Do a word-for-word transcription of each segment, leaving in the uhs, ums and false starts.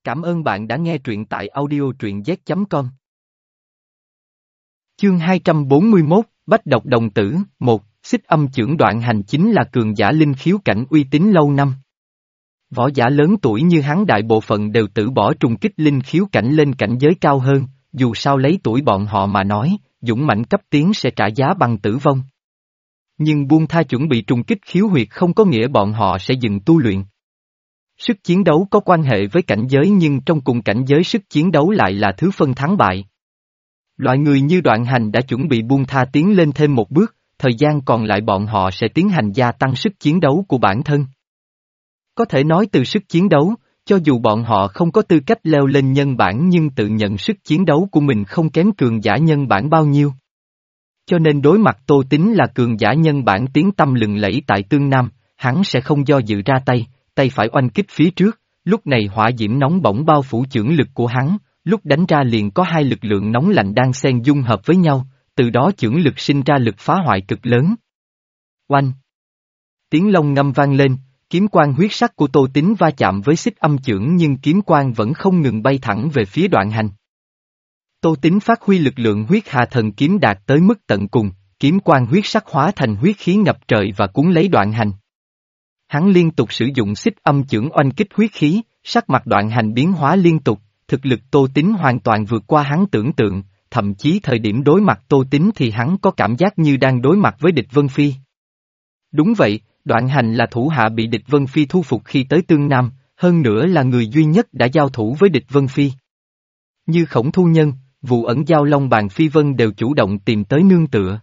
Cảm ơn bạn đã nghe truyện tại audio truyện z chấm com. Chương hai trăm bốn mươi mốt, Bách độc đồng tử, một, Xích Âm Chưởng Đoạn Hành chính là cường giả linh khiếu cảnh uy tín lâu năm. Võ giả lớn tuổi như hắn đại bộ phận đều từ bỏ trùng kích linh khiếu cảnh lên cảnh giới cao hơn, dù sao lấy tuổi bọn họ mà nói, dũng mãnh cấp tiến sẽ trả giá bằng tử vong. Nhưng buông tha chuẩn bị trùng kích khiếu huyệt không có nghĩa bọn họ sẽ dừng tu luyện. Sức chiến đấu có quan hệ với cảnh giới nhưng trong cùng cảnh giới sức chiến đấu lại là thứ phân thắng bại. Loại người như Đoạn Hành đã chuẩn bị buông tha tiến lên thêm một bước, thời gian còn lại bọn họ sẽ tiến hành gia tăng sức chiến đấu của bản thân. Có thể nói từ sức chiến đấu, cho dù bọn họ không có tư cách leo lên nhân bản nhưng tự nhận sức chiến đấu của mình không kém cường giả nhân bản bao nhiêu. Cho nên đối mặt Tô Tín là cường giả nhân bản tiếng tăm lừng lẫy tại Tương Nam, hắn sẽ không do dự ra tay, tay phải oanh kích phía trước, lúc này hỏa diễm nóng bỏng bao phủ chưởng lực của hắn, lúc đánh ra liền có hai lực lượng nóng lạnh đang xen dung hợp với nhau, từ đó chưởng lực sinh ra lực phá hoại cực lớn. Oanh! Tiếng long ngâm vang lên, kiếm quang huyết sắc của Tô Tín va chạm với Xích Âm Chưởng nhưng kiếm quang vẫn không ngừng bay thẳng về phía Đoạn Hành. Tô Tín phát huy lực lượng huyết hà thần kiếm đạt tới mức tận cùng, kiếm quang huyết sắc hóa thành huyết khí ngập trời và cuốn lấy Đoạn Hành. Hắn liên tục sử dụng Xích Âm Chưởng oanh kích huyết khí, sắc mặt Đoạn Hành biến hóa liên tục, thực lực Tô Tín hoàn toàn vượt qua hắn tưởng tượng, thậm chí thời điểm đối mặt Tô Tín thì hắn có cảm giác như đang đối mặt với địch Vân Phi. Đúng vậy, Đoạn Hành là thủ hạ bị địch Vân Phi thu phục khi tới Tương Nam, hơn nữa là người duy nhất đã giao thủ với địch Vân Phi. Như Khổng Thu Nhân, Vụ Ẩn Giao Long Bàn Phi Vân đều chủ động tìm tới nương tựa.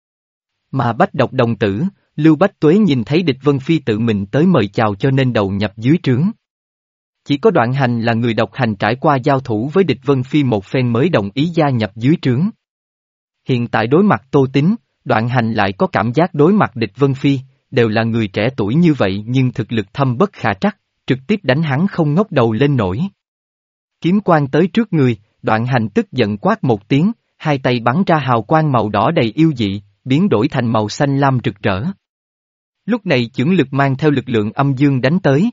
Mà Bách độc đồng tử, Lưu Bách Tuế nhìn thấy địch Vân Phi tự mình tới mời chào cho nên đầu nhập dưới trướng. Chỉ có Đoạn Hành là người độc hành trải qua giao thủ với địch Vân Phi một phen mới đồng ý gia nhập dưới trướng. Hiện tại đối mặt Tô Tín, Đoạn Hành lại có cảm giác đối mặt địch Vân Phi, đều là người trẻ tuổi như vậy nhưng thực lực thâm bất khả trắc, trực tiếp đánh hắn không ngóc đầu lên nổi. Kiếm quang tới trước người, Đoạn Hành tức giận quát một tiếng, hai tay bắn ra hào quang màu đỏ đầy yêu dị, biến đổi thành màu xanh lam rực rỡ. Lúc này chưởng lực mang theo lực lượng âm dương đánh tới.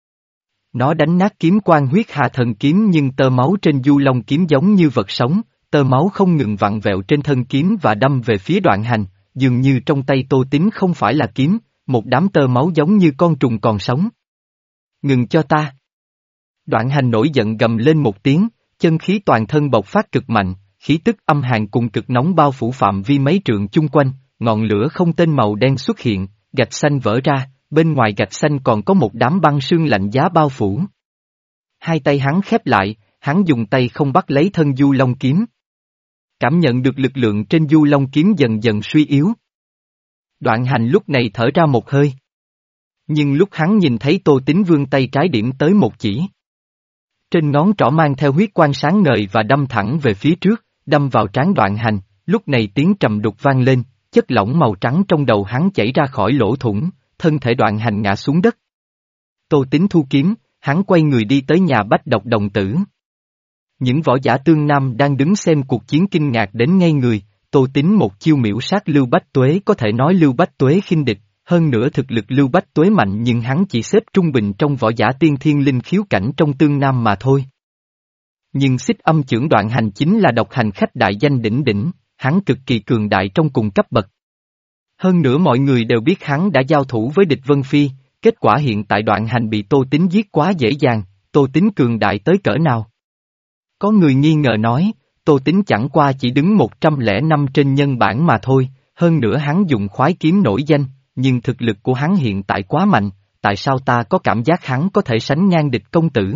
Nó đánh nát kiếm quang huyết hà thần kiếm nhưng tơ máu trên du long kiếm giống như vật sống, tơ máu không ngừng vặn vẹo trên thân kiếm và đâm về phía Đoạn Hành, dường như trong tay Tô Tín không phải là kiếm, một đám tơ máu giống như con trùng còn sống. Ngừng cho ta! Đoạn Hành nổi giận gầm lên một tiếng, chân khí toàn thân bộc phát cực mạnh, khí tức âm hàn cùng cực nóng bao phủ phạm vi mấy trượng chung quanh, ngọn lửa không tên màu đen xuất hiện, gạch xanh vỡ ra, bên ngoài gạch xanh còn có một đám băng sương lạnh giá bao phủ. Hai tay hắn khép lại, hắn dùng tay không bắt lấy thân du long kiếm. Cảm nhận được lực lượng trên du long kiếm dần dần suy yếu. Đoạn Hành lúc này thở ra một hơi. Nhưng lúc hắn nhìn thấy Tô Tín vươn tay trái điểm tới một chỉ. Trên ngón trỏ mang theo huyết quang sáng ngời và đâm thẳng về phía trước, đâm vào trán Đoạn Hành, lúc này tiếng trầm đục vang lên, chất lỏng màu trắng trong đầu hắn chảy ra khỏi lỗ thủng, thân thể Đoạn Hành ngã xuống đất. Tô Tín thu kiếm, hắn quay người đi tới nhà Bách độc đồng tử. Những võ giả Tương Nam đang đứng xem cuộc chiến kinh ngạc đến ngây người, Tô Tín một chiêu miễu sát Lưu Bách Tuế có thể nói Lưu Bách Tuế khinh địch, hơn nữa thực lực Lưu Bách Tuế mạnh nhưng hắn chỉ xếp trung bình trong võ giả tiên thiên linh khiếu cảnh trong Tương Nam mà thôi. Nhưng Xích Âm Chưởng Đoạn Hành chính là độc hành khách đại danh đỉnh đỉnh, hắn cực kỳ cường đại trong cùng cấp bậc. Hơn nữa mọi người đều biết hắn đã giao thủ với địch Vân Phi, kết quả hiện tại Đoạn Hành bị Tô Tín giết quá dễ dàng, Tô Tín cường đại tới cỡ nào? Có người nghi ngờ nói, Tô Tín chẳng qua chỉ đứng một trăm lẻ năm trên nhân bản mà thôi, hơn nữa hắn dùng khoái kiếm nổi danh, nhưng thực lực của hắn hiện tại quá mạnh, tại sao ta có cảm giác hắn có thể sánh ngang địch công tử?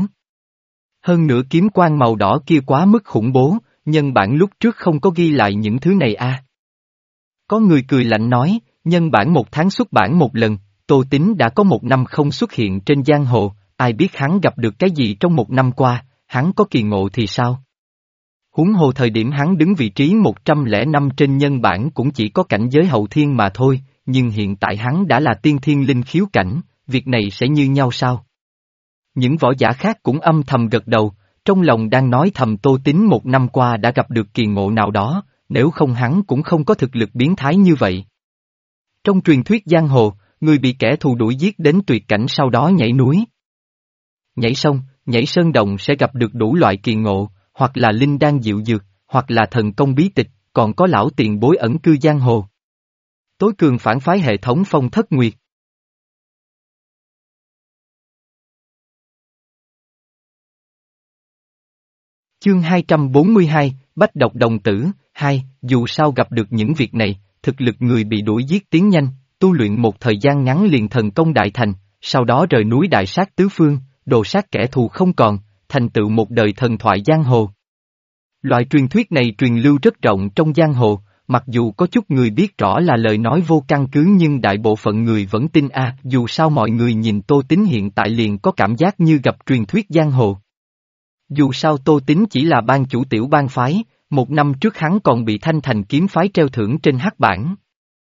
Hơn nữa kiếm quang màu đỏ kia quá mức khủng bố, nhân bản lúc trước không có ghi lại những thứ này à? Có người cười lạnh nói, nhân bản một tháng xuất bản một lần, Tô Tín đã có một năm không xuất hiện trên giang hồ, ai biết hắn gặp được cái gì trong một năm qua, hắn có kỳ ngộ thì sao? Huống hồ thời điểm hắn đứng vị trí một trăm lẻ năm trên nhân bản cũng chỉ có cảnh giới hậu thiên mà thôi, nhưng hiện tại hắn đã là tiên thiên linh khiếu cảnh, việc này sẽ như nhau sao? Những võ giả khác cũng âm thầm gật đầu, trong lòng đang nói thầm Tô Tín một năm qua đã gặp được kỳ ngộ nào đó, nếu không hắn cũng không có thực lực biến thái như vậy. Trong truyền thuyết giang hồ, người bị kẻ thù đuổi giết đến tuyệt cảnh sau đó nhảy núi. Nhảy xong, nhảy sơn động sẽ gặp được đủ loại kỳ ngộ, hoặc là linh đan diệu dược, hoặc là thần công bí tịch, còn có lão tiền bối ẩn cư giang hồ. Tối cường phản phái hệ thống Phong Thất Nguyệt. Chương hai trăm bốn mươi hai, Bách độc đồng tử, hai, dù sao gặp được những việc này, thực lực người bị đuổi giết tiến nhanh, tu luyện một thời gian ngắn liền thần công đại thành, sau đó rời núi đại sát tứ phương, đồ sát kẻ thù không còn, thành tựu một đời thần thoại giang hồ. Loại truyền thuyết này truyền lưu rất rộng trong giang hồ, mặc dù có chút người biết rõ là lời nói vô căn cứ nhưng đại bộ phận người vẫn tin a. À, dù sao mọi người nhìn Tô Tín hiện tại liền có cảm giác như gặp truyền thuyết giang hồ. Dù sao Tô Tín chỉ là ban chủ tiểu bang phái, một năm trước hắn còn bị Thanh Thành kiếm phái treo thưởng trên hắc bảng.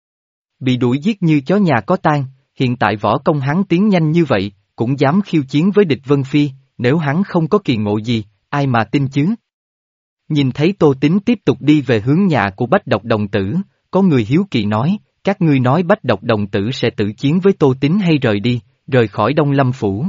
Bị đuổi giết như chó nhà có tang, hiện tại võ công hắn tiến nhanh như vậy, cũng dám khiêu chiến với địch Vân Phi, nếu hắn không có kỳ ngộ gì, ai mà tin chứ? Nhìn thấy Tô Tín tiếp tục đi về hướng nhà của Bách Độc Đồng Tử, có người hiếu kỳ nói, các ngươi nói Bách Độc Đồng Tử sẽ tự chiến với Tô Tín hay rời đi, rời khỏi Đông Lâm Phủ.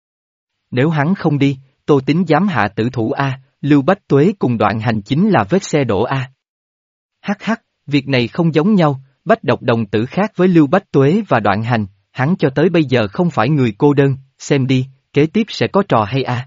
Nếu hắn không đi, Tô Tín dám hạ tử thủ A, Lưu Bách Tuế cùng Đoạn Hành chính là vết xe đổ A. Hắc hắc, việc này không giống nhau, Bách Độc Đồng Tử khác với Lưu Bách Tuế và Đoạn Hành, hắn cho tới bây giờ không phải người cô đơn, xem đi, kế tiếp sẽ có trò hay A.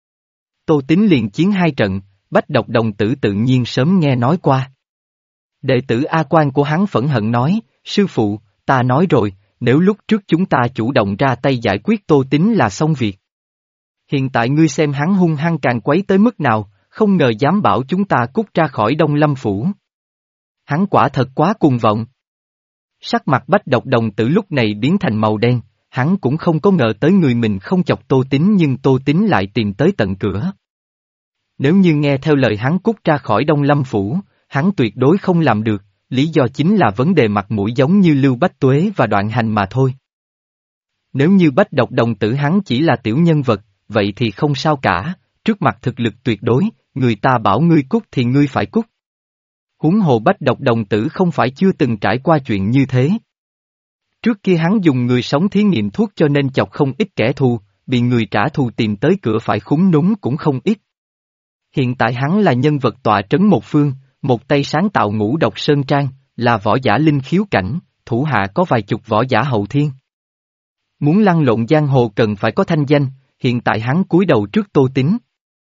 Tô Tín liền chiến hai trận, Bách Độc Đồng Tử tự nhiên sớm nghe nói qua. Đệ tử A Quan của hắn phẫn hận nói, sư phụ, ta nói rồi, nếu lúc trước chúng ta chủ động ra tay giải quyết Tô Tín là xong việc. Hiện tại ngươi xem hắn hung hăng càng quấy tới mức nào, không ngờ dám bảo chúng ta cút ra khỏi Đông Lâm Phủ. Hắn quả thật quá cuồng vọng. Sắc mặt Bách Độc Đồng Tử lúc này biến thành màu đen, hắn cũng không có ngờ tới người mình không chọc Tô Tín nhưng Tô Tín lại tìm tới tận cửa. Nếu như nghe theo lời hắn cút ra khỏi Đông Lâm Phủ, hắn tuyệt đối không làm được, lý do chính là vấn đề mặt mũi giống như Lưu Bách Tuế và Đoạn Hành mà thôi. Nếu như Bách Độc Đồng Tử hắn chỉ là tiểu nhân vật, vậy thì không sao cả, trước mặt thực lực tuyệt đối, người ta bảo ngươi cút thì ngươi phải cút. Huống hồ Bách Độc Đồng Tử không phải chưa từng trải qua chuyện như thế. Trước kia hắn dùng người sống thí nghiệm thuốc cho nên chọc không ít kẻ thù, bị người trả thù tìm tới cửa phải khúng núm cũng không ít. Hiện tại hắn là nhân vật tọa trấn một phương, một tay sáng tạo ngũ độc sơn trang, là võ giả linh khiếu cảnh, thủ hạ có vài chục võ giả hậu thiên. Muốn lăn lộn giang hồ cần phải có thanh danh, hiện tại hắn cúi đầu trước Tô Tín.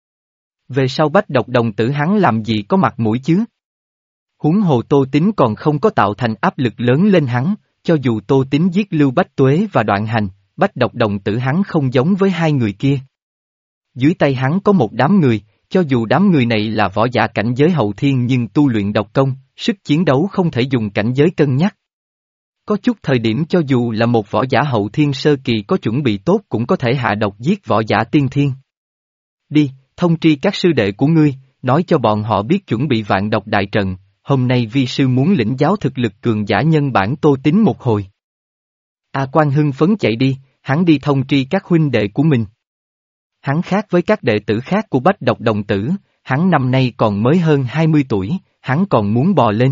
Về sau Bách Độc Đồng Tử hắn làm gì có mặt mũi chứ? Huống hồ Tô Tín còn không có tạo thành áp lực lớn lên hắn, cho dù Tô Tín giết Lưu Bách Tuế và Đoạn Hành, Bách Độc Đồng Tử hắn không giống với hai người kia. Dưới tay hắn có một đám người, cho dù đám người này là võ giả cảnh giới hậu thiên nhưng tu luyện độc công, sức chiến đấu không thể dùng cảnh giới cân nhắc. Có chút thời điểm cho dù là một võ giả hậu thiên sơ kỳ có chuẩn bị tốt cũng có thể hạ độc giết võ giả tiên thiên. Đi, thông tri các sư đệ của ngươi, nói cho bọn họ biết chuẩn bị vạn độc đại trận, hôm nay vi sư muốn lĩnh giáo thực lực cường giả nhân bản Tô Tín một hồi. A Quan hưng phấn chạy đi, hắn đi thông tri các huynh đệ của mình. Hắn khác với các đệ tử khác của Bách Độc Đồng Tử, hắn năm nay còn mới hơn hai mươi tuổi, hắn còn muốn bò lên.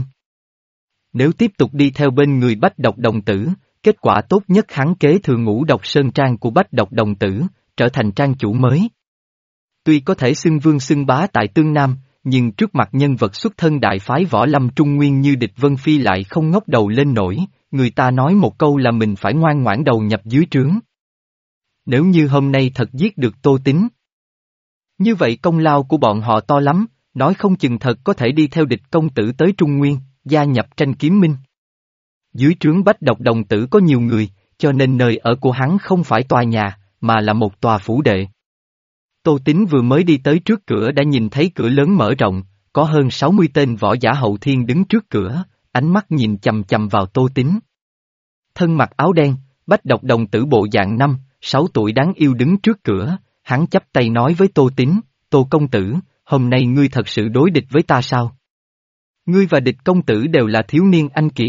Nếu tiếp tục đi theo bên người Bách Độc Đồng Tử, kết quả tốt nhất hắn kế thừa ngũ độc sơn trang của Bách Độc Đồng Tử, trở thành trang chủ mới. Tuy có thể xưng vương xưng bá tại Tương Nam, nhưng trước mặt nhân vật xuất thân đại phái võ lâm trung nguyên như địch Vân Phi lại không ngóc đầu lên nổi, người ta nói một câu là mình phải ngoan ngoãn đầu nhập dưới trướng. Nếu như hôm nay thật giết được Tô Tín, như vậy công lao của bọn họ to lắm, nói không chừng thật có thể đi theo địch công tử tới Trung Nguyên, gia nhập tranh kiếm minh. Dưới trướng Bách Độc Đồng Tử có nhiều người, cho nên nơi ở của hắn không phải tòa nhà, mà là một tòa phủ đệ. Tô Tín vừa mới đi tới trước cửa đã nhìn thấy cửa lớn mở rộng, có hơn sáu mươi tên võ giả hậu thiên đứng trước cửa, ánh mắt nhìn chằm chằm vào Tô Tín. Thân mặc áo đen, Bách Độc Đồng Tử bộ dạng năm, sáu tuổi đáng yêu đứng trước cửa, hắn chắp tay nói với Tô Tín, Tô công tử, hôm nay ngươi thật sự đối địch với ta sao? Ngươi và địch công tử đều là thiếu niên anh kiệt.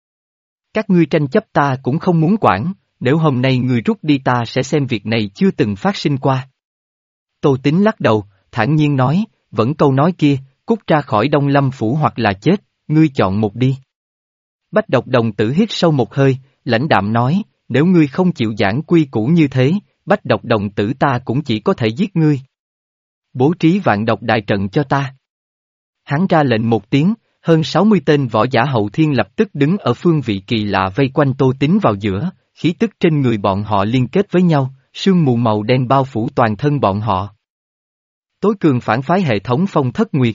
Các ngươi tranh chấp ta cũng không muốn quản, nếu hôm nay ngươi rút đi ta sẽ xem việc này chưa từng phát sinh qua. Tô Tín lắc đầu, thản nhiên nói, vẫn câu nói kia, cút ra khỏi Đông Lâm Phủ hoặc là chết, ngươi chọn một đi. Bách Độc Đồng Tử hít sâu một hơi, lãnh đạm nói, nếu ngươi không chịu giảng quy củ như thế, Bách độc đồng tử ta cũng chỉ có thể giết ngươi. Bố trí vạn độc đại trận cho ta. Hắn ra lệnh một tiếng, hơn sáu mươi tên võ giả hậu thiên lập tức đứng ở phương vị kỳ lạ vây quanh Tô Tín vào giữa, khí tức trên người bọn họ liên kết với nhau, sương mù màu đen bao phủ toàn thân bọn họ. Tối cường phản phái hệ thống Phong Thất Nguyệt.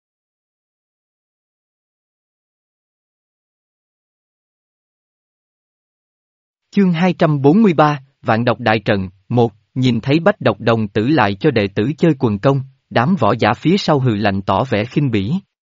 Chương hai trăm bốn mươi ba, Vạn độc đại trận, một, nhìn thấy Bách độc đồng tử lại cho đệ tử chơi quần công, đám võ giả phía sau hừ lạnh tỏ vẻ khinh bỉ.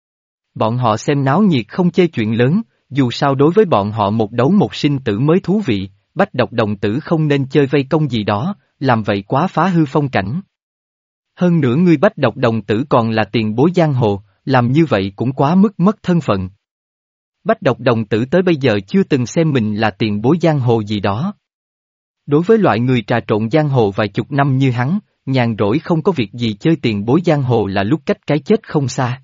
Bọn họ xem náo nhiệt không chê chuyện lớn, dù sao đối với bọn họ một đấu một sinh tử mới thú vị, Bách độc đồng tử không nên chơi vây công gì đó, làm vậy quá phá hư phong cảnh. Hơn nữa ngươi Bách độc đồng tử còn là tiền bối giang hồ, làm như vậy cũng quá mức mất thân phận. Bách độc đồng tử tới bây giờ chưa từng xem mình là tiền bối giang hồ gì đó. Đối với loại người trà trộn giang hồ vài chục năm như hắn, nhàn rỗi không có việc gì chơi tiền bối giang hồ là lúc cách cái chết không xa.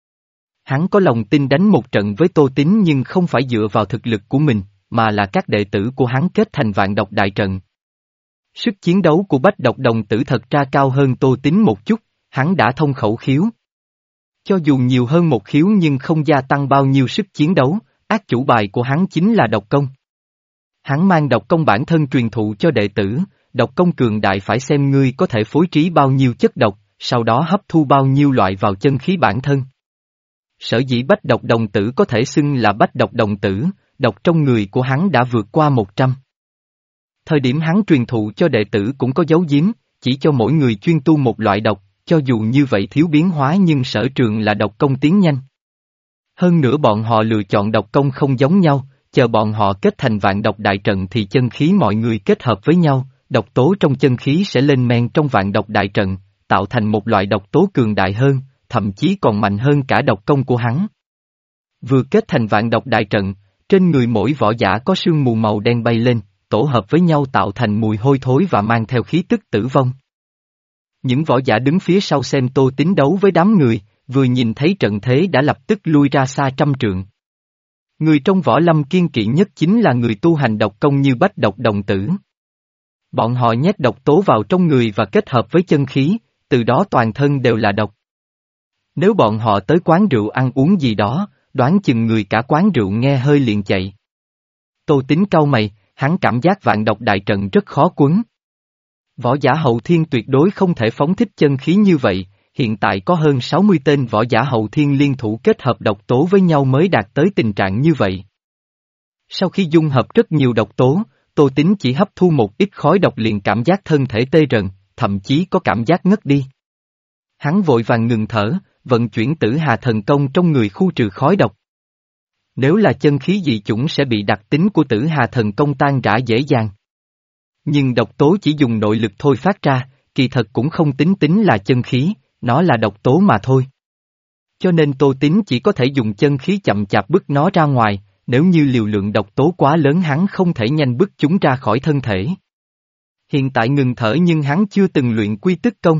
Hắn có lòng tin đánh một trận với Tô Tín nhưng không phải dựa vào thực lực của mình, mà là các đệ tử của hắn kết thành vạn độc đại trận. Sức chiến đấu của Bách độc đồng tử thật ra cao hơn Tô Tín một chút, hắn đã thông khẩu khiếu. Cho dù nhiều hơn một khiếu nhưng không gia tăng bao nhiêu sức chiến đấu, ác chủ bài của hắn chính là độc công. Hắn mang độc công bản thân truyền thụ cho đệ tử, độc công cường đại phải xem ngươi có thể phối trí bao nhiêu chất độc, sau đó hấp thu bao nhiêu loại vào chân khí bản thân. Sở dĩ Bách độc đồng tử có thể xưng là Bách độc đồng tử, độc trong người của hắn đã vượt qua một trăm. Thời điểm hắn truyền thụ cho đệ tử cũng có dấu giếm, chỉ cho mỗi người chuyên tu một loại độc, cho dù như vậy thiếu biến hóa nhưng sở trường là độc công tiến nhanh. Hơn nữa bọn họ lựa chọn độc công không giống nhau, chờ bọn họ kết thành vạn độc đại trận thì chân khí mọi người kết hợp với nhau, độc tố trong chân khí sẽ lên men trong vạn độc đại trận, tạo thành một loại độc tố cường đại hơn, thậm chí còn mạnh hơn cả độc công của hắn. Vừa kết thành vạn độc đại trận, trên người mỗi võ giả có sương mù màu đen bay lên, tổ hợp với nhau tạo thành mùi hôi thối và mang theo khí tức tử vong. Những võ giả đứng phía sau xem Tô Tín đấu với đám người, vừa nhìn thấy trận thế đã lập tức lui ra xa trăm trượng. Người trong võ lâm kiên kỵ nhất chính là người tu hành độc công như Bách độc đồng tử. Bọn họ nhét độc tố vào trong người và kết hợp với chân khí, từ đó toàn thân đều là độc. Nếu bọn họ tới quán rượu ăn uống gì đó, đoán chừng người cả quán rượu nghe hơi liền chạy. Tô Tín cau mày, hắn cảm giác vạn độc đại trận rất khó quấn. Võ giả hậu thiên tuyệt đối không thể phóng thích chân khí như vậy, hiện tại có hơn sáu mươi tên võ giả hậu thiên liên thủ kết hợp độc tố với nhau mới đạt tới tình trạng như vậy. Sau khi dung hợp rất nhiều độc tố, Tô Tín chỉ hấp thu một ít khói độc liền cảm giác thân thể tê rần, thậm chí có cảm giác ngất đi. Hắn vội vàng ngừng thở, vận chuyển Tử Hà thần công trong người khu trừ khói độc. Nếu là chân khí dị chủng sẽ bị đặc tính của Tử Hà thần công tan rã dễ dàng. Nhưng độc tố chỉ dùng nội lực thôi phát ra, kỳ thật cũng không tính tính là chân khí, nó là độc tố mà thôi. Cho nên Tô Tín chỉ có thể dùng chân khí chậm chạp bức nó ra ngoài, nếu như liều lượng độc tố quá lớn hắn không thể nhanh bức chúng ra khỏi thân thể. Hiện tại ngừng thở nhưng hắn chưa từng luyện quy tức công.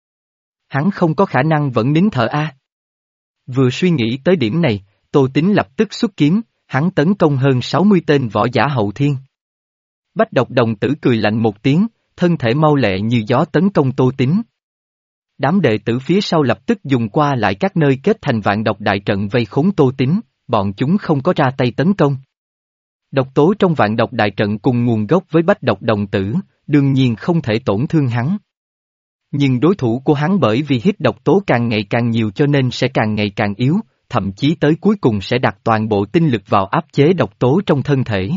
Hắn không có khả năng vẫn nín thở a. Vừa suy nghĩ tới điểm này, Tô Tín lập tức xuất kiếm, hắn tấn công hơn sáu mươi tên võ giả hậu thiên. Bách độc đồng tử cười lạnh một tiếng, thân thể mau lẹ như gió tấn công Tô Tín. Đám đệ tử phía sau lập tức dùng qua lại các nơi kết thành vạn độc đại trận vây khốn Tô Tín, bọn chúng không có ra tay tấn công. Độc tố trong vạn độc đại trận cùng nguồn gốc với bách độc đồng tử, đương nhiên không thể tổn thương hắn. Nhưng đối thủ của hắn bởi vì hít độc tố càng ngày càng nhiều cho nên sẽ càng ngày càng yếu, thậm chí tới cuối cùng sẽ đặt toàn bộ tinh lực vào áp chế độc tố trong thân thể.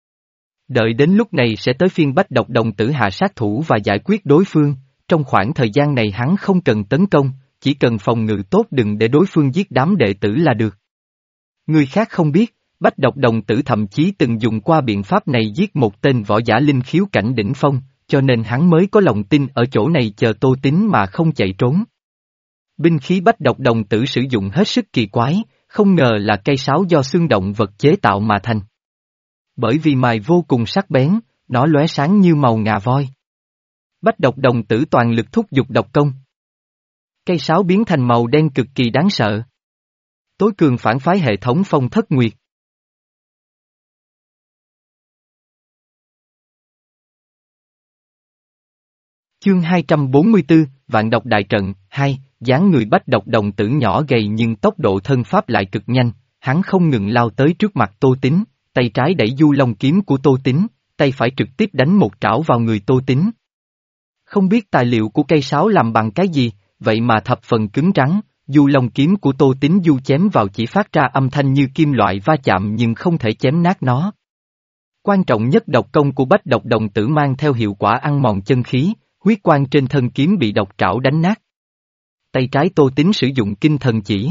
Đợi đến lúc này sẽ tới phiên bách độc đồng tử hạ sát thủ và giải quyết đối phương, trong khoảng thời gian này hắn không cần tấn công, chỉ cần phòng ngự tốt đừng để đối phương giết đám đệ tử là được. Người khác không biết, bách độc đồng tử thậm chí từng dùng qua biện pháp này giết một tên võ giả linh khiếu cảnh đỉnh phong, cho nên hắn mới có lòng tin ở chỗ này chờ Tô Tín mà không chạy trốn. Binh khí bách độc đồng tử sử dụng hết sức kỳ quái, không ngờ là cây sáo do xương động vật chế tạo mà thành. Bởi vì mài vô cùng sắc bén, nó lóe sáng như màu ngà voi. Bách độc đồng tử toàn lực thúc giục độc công. Cây sáo biến thành màu đen cực kỳ đáng sợ. Tối cường phản phái hệ thống Phong Thất Nguyệt. Chương hai trăm bốn mươi tư, Vạn độc đại trận, hai, dáng người bách độc đồng tử nhỏ gầy nhưng tốc độ thân pháp lại cực nhanh, hắn không ngừng lao tới trước mặt Tô Tín, tay trái đẩy du long kiếm của Tô Tín, tay phải trực tiếp đánh một trảo vào người Tô Tín. Không biết tài liệu của cây sáo làm bằng cái gì, vậy mà thập phần cứng rắn, du long kiếm của Tô Tín du chém vào chỉ phát ra âm thanh như kim loại va chạm nhưng không thể chém nát nó. Quan trọng nhất độc công của bách độc đồng tử mang theo hiệu quả ăn mòn chân khí, huyết quang trên thân kiếm bị độc trảo đánh nát. Tay trái Tô Tín sử dụng kinh thần chỉ.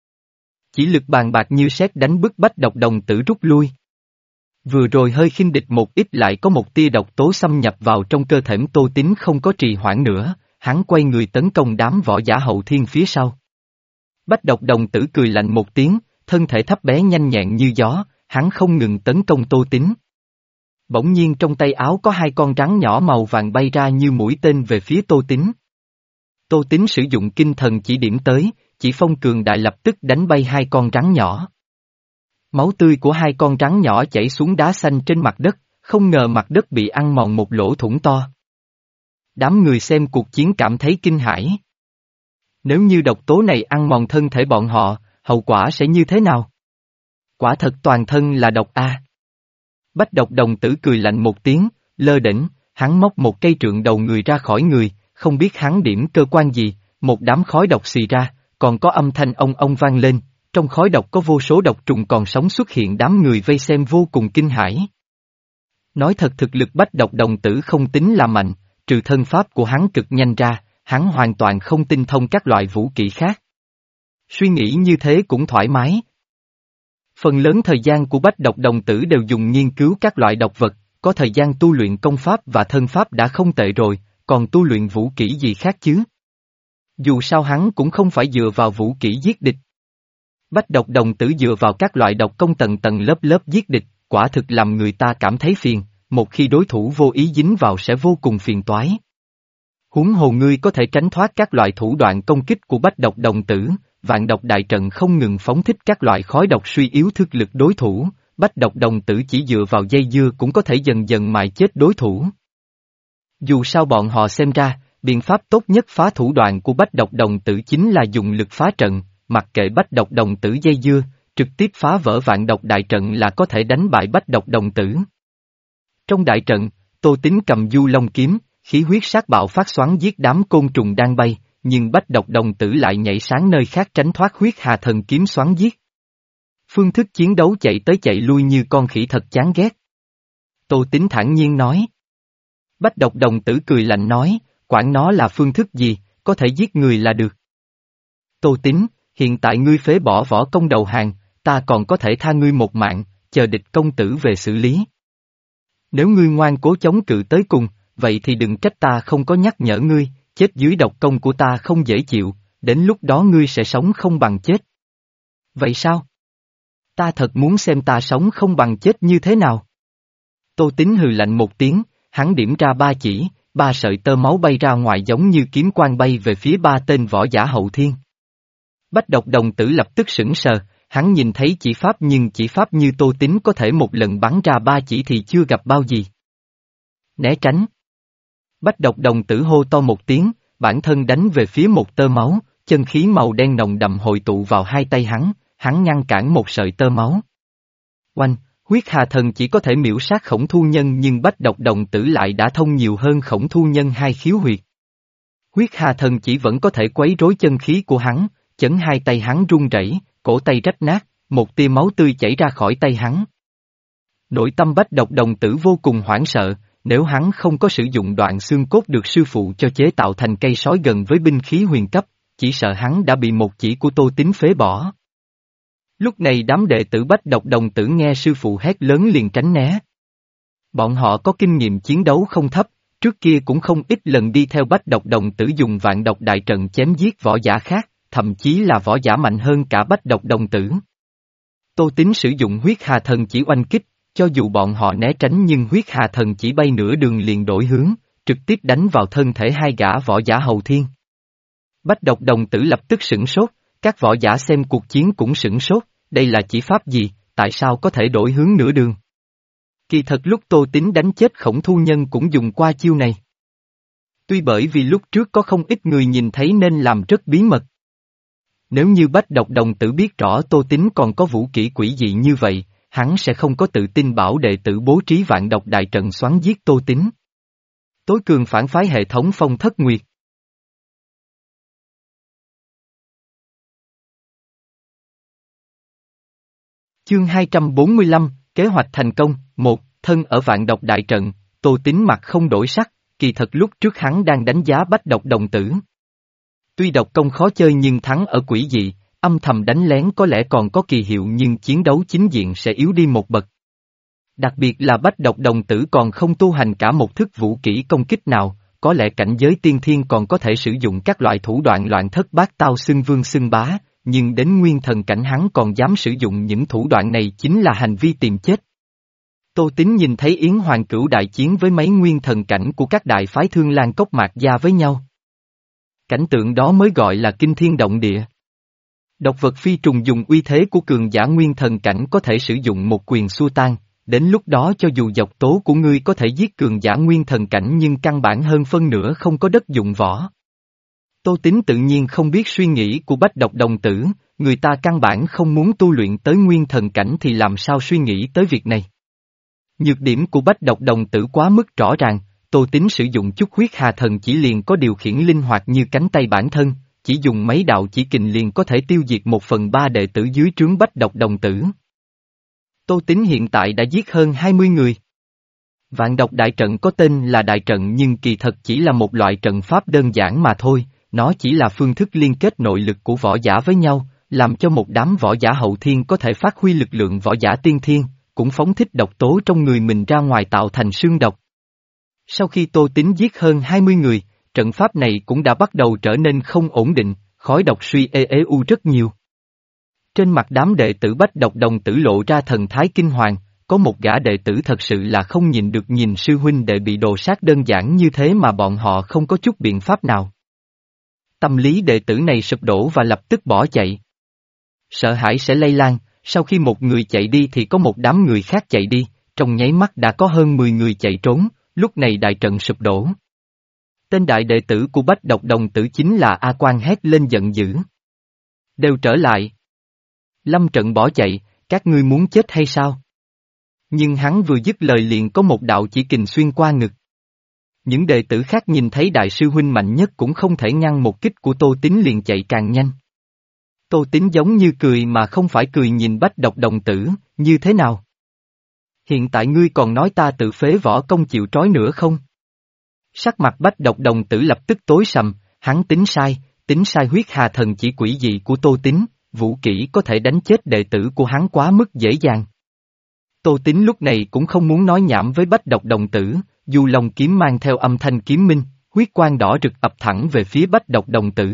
Chỉ lực bàn bạc như sét đánh bức bách độc đồng tử rút lui. Vừa rồi hơi khinh địch một ít lại có một tia độc tố xâm nhập vào trong cơ thể Tô Tín không có trì hoãn nữa, hắn quay người tấn công đám võ giả hậu thiên phía sau. Bách độc đồng tử cười lạnh một tiếng, thân thể thấp bé nhanh nhẹn như gió, hắn không ngừng tấn công Tô Tín. Bỗng nhiên trong tay áo có hai con rắn nhỏ màu vàng bay ra như mũi tên về phía Tô Tín. Tô Tín sử dụng kinh thần chỉ điểm tới, chỉ phong cường đại lập tức đánh bay hai con rắn nhỏ. Máu tươi của hai con rắn nhỏ chảy xuống đá xanh trên mặt đất, không ngờ mặt đất bị ăn mòn một lỗ thủng to. Đám người xem cuộc chiến cảm thấy kinh hãi. Nếu như độc tố này ăn mòn thân thể bọn họ, hậu quả sẽ như thế nào? Quả thật toàn thân là độc a. Bách độc đồng tử cười lạnh một tiếng, lơ đễnh, hắn móc một cây trượng đầu người ra khỏi người, không biết hắn điểm cơ quan gì, một đám khói độc xì ra, còn có âm thanh ông ông vang lên, trong khói độc có vô số độc trùng còn sống xuất hiện, đám người vây xem vô cùng kinh hãi. Nói thật thực lực bách độc đồng tử không tính là mạnh, trừ thân pháp của hắn cực nhanh ra, hắn hoàn toàn không tinh thông các loại vũ kỹ khác. Suy nghĩ như thế cũng thoải mái. Phần lớn thời gian của bách độc đồng tử đều dùng nghiên cứu các loại độc vật, có thời gian tu luyện công pháp và thân pháp đã không tệ rồi, còn tu luyện vũ kỹ gì khác chứ? Dù sao hắn cũng không phải dựa vào vũ kỹ giết địch. Bách độc đồng tử dựa vào các loại độc công tầng tầng lớp lớp giết địch, quả thực làm người ta cảm thấy phiền, một khi đối thủ vô ý dính vào sẽ vô cùng phiền toái. Huống hồ ngươi có thể tránh thoát các loại thủ đoạn công kích của bách độc đồng tử, vạn độc đại trận không ngừng phóng thích các loại khói độc suy yếu thực lực đối thủ, bách độc đồng tử chỉ dựa vào dây dưa cũng có thể dần dần mài chết đối thủ. Dù sao bọn họ xem ra, biện pháp tốt nhất phá thủ đoạn của bách độc đồng tử chính là dùng lực phá trận, mặc kệ bách độc đồng tử dây dưa, trực tiếp phá vỡ vạn độc đại trận là có thể đánh bại bách độc đồng tử. Trong đại trận, Tô Tín cầm du long kiếm, khí huyết sát bạo phát xoắn giết đám côn trùng đang bay, nhưng bách độc đồng tử lại nhảy sáng nơi khác tránh thoát huyết hà thần kiếm xoắn giết. Phương thức chiến đấu chạy tới chạy lui như con khỉ thật chán ghét. Tô Tín thản nhiên nói. Bách độc đồng tử cười lạnh nói, quản nó là phương thức gì, có thể giết người là được. Tô Tín, hiện tại ngươi phế bỏ võ công đầu hàng, ta còn có thể tha ngươi một mạng, chờ địch công tử về xử lý. Nếu ngươi ngoan cố chống cự tới cùng, vậy thì đừng trách ta không có nhắc nhở ngươi, chết dưới độc công của ta không dễ chịu, đến lúc đó ngươi sẽ sống không bằng chết. Vậy sao? Ta thật muốn xem ta sống không bằng chết như thế nào. Tô Tín hừ lạnh một tiếng, hắn điểm ra ba chỉ, ba sợi tơ máu bay ra ngoài giống như kiếm quang bay về phía ba tên võ giả hậu thiên. Bách độc đồng tử lập tức sững sờ, hắn nhìn thấy chỉ pháp nhưng chỉ pháp như Tô Tín có thể một lần bắn ra ba chỉ thì chưa gặp bao gì. Né tránh. Bách độc đồng tử hô to một tiếng, bản thân đánh về phía một tơ máu, chân khí màu đen nồng đậm hội tụ vào hai tay hắn, hắn ngăn cản một sợi tơ máu. Oanh, huyết hà thần chỉ có thể miễu sát Khổng Thu Nhân nhưng bách độc đồng tử lại đã thông nhiều hơn Khổng Thu Nhân hai khiếu huyệt. Huyết hà thần chỉ vẫn có thể quấy rối chân khí của hắn, chấn hai tay hắn run rẩy, cổ tay rách nát, một tia máu tươi chảy ra khỏi tay hắn. Nội tâm bách độc đồng tử vô cùng hoảng sợ, nếu hắn không có sử dụng đoạn xương cốt được sư phụ cho chế tạo thành cây sói gần với binh khí huyền cấp, chỉ sợ hắn đã bị một chỉ của Tô Tín phế bỏ. Lúc này đám đệ tử bách độc đồng tử nghe sư phụ hét lớn liền tránh né. Bọn họ có kinh nghiệm chiến đấu không thấp, trước kia cũng không ít lần đi theo bách độc đồng tử dùng vạn độc đại trận chém giết võ giả khác, thậm chí là võ giả mạnh hơn cả bách độc đồng tử. Tô Tín sử dụng huyết hà thần chỉ oanh kích, cho dù bọn họ né tránh nhưng huyết hà thần chỉ bay nửa đường liền đổi hướng, trực tiếp đánh vào thân thể hai gã võ giả hậu thiên. Bách độc đồng tử lập tức sửng sốt, các võ giả xem cuộc chiến cũng sửng sốt, đây là chỉ pháp gì, tại sao có thể đổi hướng nửa đường? Kỳ thật lúc Tô Tín đánh chết Khổng Thu Nhân cũng dùng qua chiêu này. Tuy bởi vì lúc trước có không ít người nhìn thấy nên làm rất bí mật. Nếu như Bách Độc Đồng Tử biết rõ Tô Tín còn có vũ kỹ quỷ dị như vậy, hắn sẽ không có tự tin bảo đệ tử bố trí vạn độc đại trận xoắn giết Tô Tín. Tối cường phản phái hệ thống Phong Thất Nguyệt. Chương hai trăm bốn mươi lăm, kế hoạch thành công. Một, thân ở vạn độc đại trận, Tô Tín mặt không đổi sắc, kỳ thật lúc trước hắn đang đánh giá Bách Độc Đồng Tử. Tuy độc công khó chơi nhưng thắng ở quỷ dị, âm thầm đánh lén có lẽ còn có kỳ hiệu nhưng chiến đấu chính diện sẽ yếu đi một bậc. Đặc biệt là Bách Độc Đồng Tử còn không tu hành cả một thức vũ kỹ công kích nào, có lẽ cảnh giới tiên thiên còn có thể sử dụng các loại thủ đoạn loạn thất bát tao xưng vương xưng bá, nhưng đến nguyên thần cảnh hắn còn dám sử dụng những thủ đoạn này chính là hành vi tìm chết. Tô Tín nhìn thấy Yến Hoàng Cửu đại chiến với mấy nguyên thần cảnh của các đại phái Thương Lan Cốc Mạc Gia với nhau. Cảnh tượng đó mới gọi là kinh thiên động địa. Độc vật phi trùng dùng uy thế của cường giả nguyên thần cảnh có thể sử dụng một quyền xua tan, đến lúc đó cho dù dộc tố của ngươi có thể giết cường giả nguyên thần cảnh nhưng căn bản hơn phân nửa không có đất dụng võ. Tô Tín tự nhiên không biết suy nghĩ của Bách Độc Đồng Tử, người ta căn bản không muốn tu luyện tới nguyên thần cảnh thì làm sao suy nghĩ tới việc này. Nhược điểm của Bách Độc Đồng Tử quá mức rõ ràng, Tô Tín sử dụng chút huyết hà thần chỉ liền có điều khiển linh hoạt như cánh tay bản thân, chỉ dùng mấy đạo chỉ kình liền có thể tiêu diệt một phần ba đệ tử dưới trướng Bách Độc Đồng Tử. Tô Tín hiện tại đã giết hơn hai mươi người. Vạn độc đại trận có tên là đại trận nhưng kỳ thật chỉ là một loại trận pháp đơn giản mà thôi, nó chỉ là phương thức liên kết nội lực của võ giả với nhau, làm cho một đám võ giả hậu thiên có thể phát huy lực lượng võ giả tiên thiên, cũng phóng thích độc tố trong người mình ra ngoài tạo thành xương độc. Sau khi Tô Tín giết hơn hai mươi người, trận pháp này cũng đã bắt đầu trở nên không ổn định, khói độc suy ê ế u rất nhiều. Trên mặt đám đệ tử Bách Độc Đồng Tử lộ ra thần thái kinh hoàng, có một gã đệ tử thật sự là không nhìn được nhìn sư huynh đệ bị đồ sát đơn giản như thế mà bọn họ không có chút biện pháp nào. Tâm lý đệ tử này sụp đổ và lập tức bỏ chạy. Sợ hãi sẽ lây lan, sau khi một người chạy đi thì có một đám người khác chạy đi, trong nháy mắt đã có hơn mười người chạy trốn, lúc này đại trận sụp đổ. Tên đại đệ tử của Bách Độc Đồng Tử chính là A Quan hét lên giận dữ. Đều trở lại. Lâm trận bỏ chạy, các ngươi muốn chết hay sao? Nhưng hắn vừa dứt lời liền có một đạo chỉ kình xuyên qua ngực. Những đệ tử khác nhìn thấy đại sư huynh mạnh nhất cũng không thể ngăn một kích của Tô Tín liền chạy càng nhanh. Tô Tín giống như cười mà không phải cười nhìn Bách Độc Đồng Tử, như thế nào? Hiện tại ngươi còn nói ta tự phế võ công chịu trói nữa không? Sắc mặt Bách Độc Đồng Tử lập tức tối sầm, hắn tính sai, tính sai huyết hà thần chỉ quỷ dị của Tô Tín, vũ kỹ có thể đánh chết đệ tử của hắn quá mức dễ dàng. Tô Tín lúc này cũng không muốn nói nhảm với Bách Độc Đồng Tử, dù lòng kiếm mang theo âm thanh kiếm minh, huyết quang đỏ rực ập thẳng về phía Bách Độc Đồng Tử.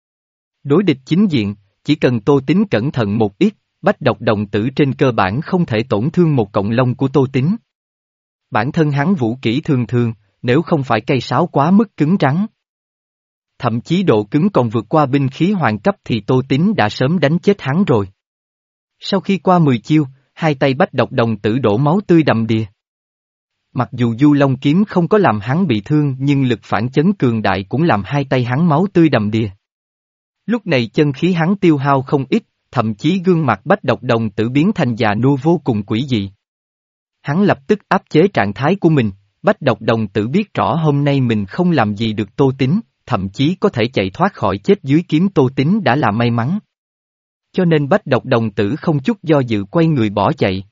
Đối địch chính diện, chỉ cần Tô Tín cẩn thận một ít, Bách Độc Đồng Tử trên cơ bản không thể tổn thương một cọng lông của Tô Tín. Bản thân hắn vũ kỹ thường thường, nếu không phải cây sáo quá mức cứng rắn. Thậm chí độ cứng còn vượt qua binh khí hoàng cấp thì Tô Tín đã sớm đánh chết hắn rồi. Sau khi qua mười chiêu, hai tay Bách Độc Đồng Tử đổ máu tươi đầm đìa. Mặc dù Du Long kiếm không có làm hắn bị thương nhưng lực phản chấn cường đại cũng làm hai tay hắn máu tươi đầm đìa. Lúc này chân khí hắn tiêu hao không ít, thậm chí gương mặt Bách Độc Đồng Tử biến thành già nua vô cùng quỷ dị. Hắn lập tức áp chế trạng thái của mình, Bách Độc Đồng Tử biết rõ hôm nay mình không làm gì được Tô Tín, thậm chí có thể chạy thoát khỏi chết dưới kiếm Tô Tín đã là may mắn. Cho nên Bách Độc Đồng Tử không chút do dự quay người bỏ chạy.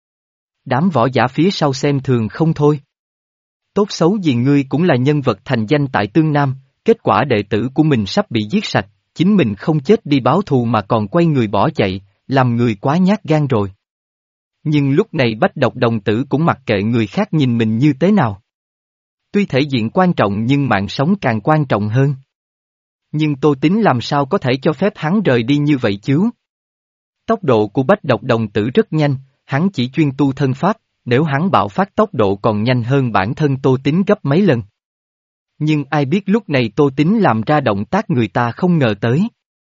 Đám võ giả phía sau xem thường không thôi. Tốt xấu gì ngươi cũng là nhân vật thành danh tại Tương Nam, kết quả đệ tử của mình sắp bị giết sạch, chính mình không chết đi báo thù mà còn quay người bỏ chạy, làm người quá nhát gan rồi. Nhưng lúc này Bách Độc Đồng Tử cũng mặc kệ người khác nhìn mình như thế nào. Tuy thể diện quan trọng nhưng mạng sống càng quan trọng hơn. Nhưng Tô Tín làm sao có thể cho phép hắn rời đi như vậy chứ? Tốc độ của Bách Độc Đồng Tử rất nhanh, hắn chỉ chuyên tu thân pháp, nếu hắn bạo phát tốc độ còn nhanh hơn bản thân Tô Tín gấp mấy lần. Nhưng ai biết lúc này Tô Tín làm ra động tác người ta không ngờ tới.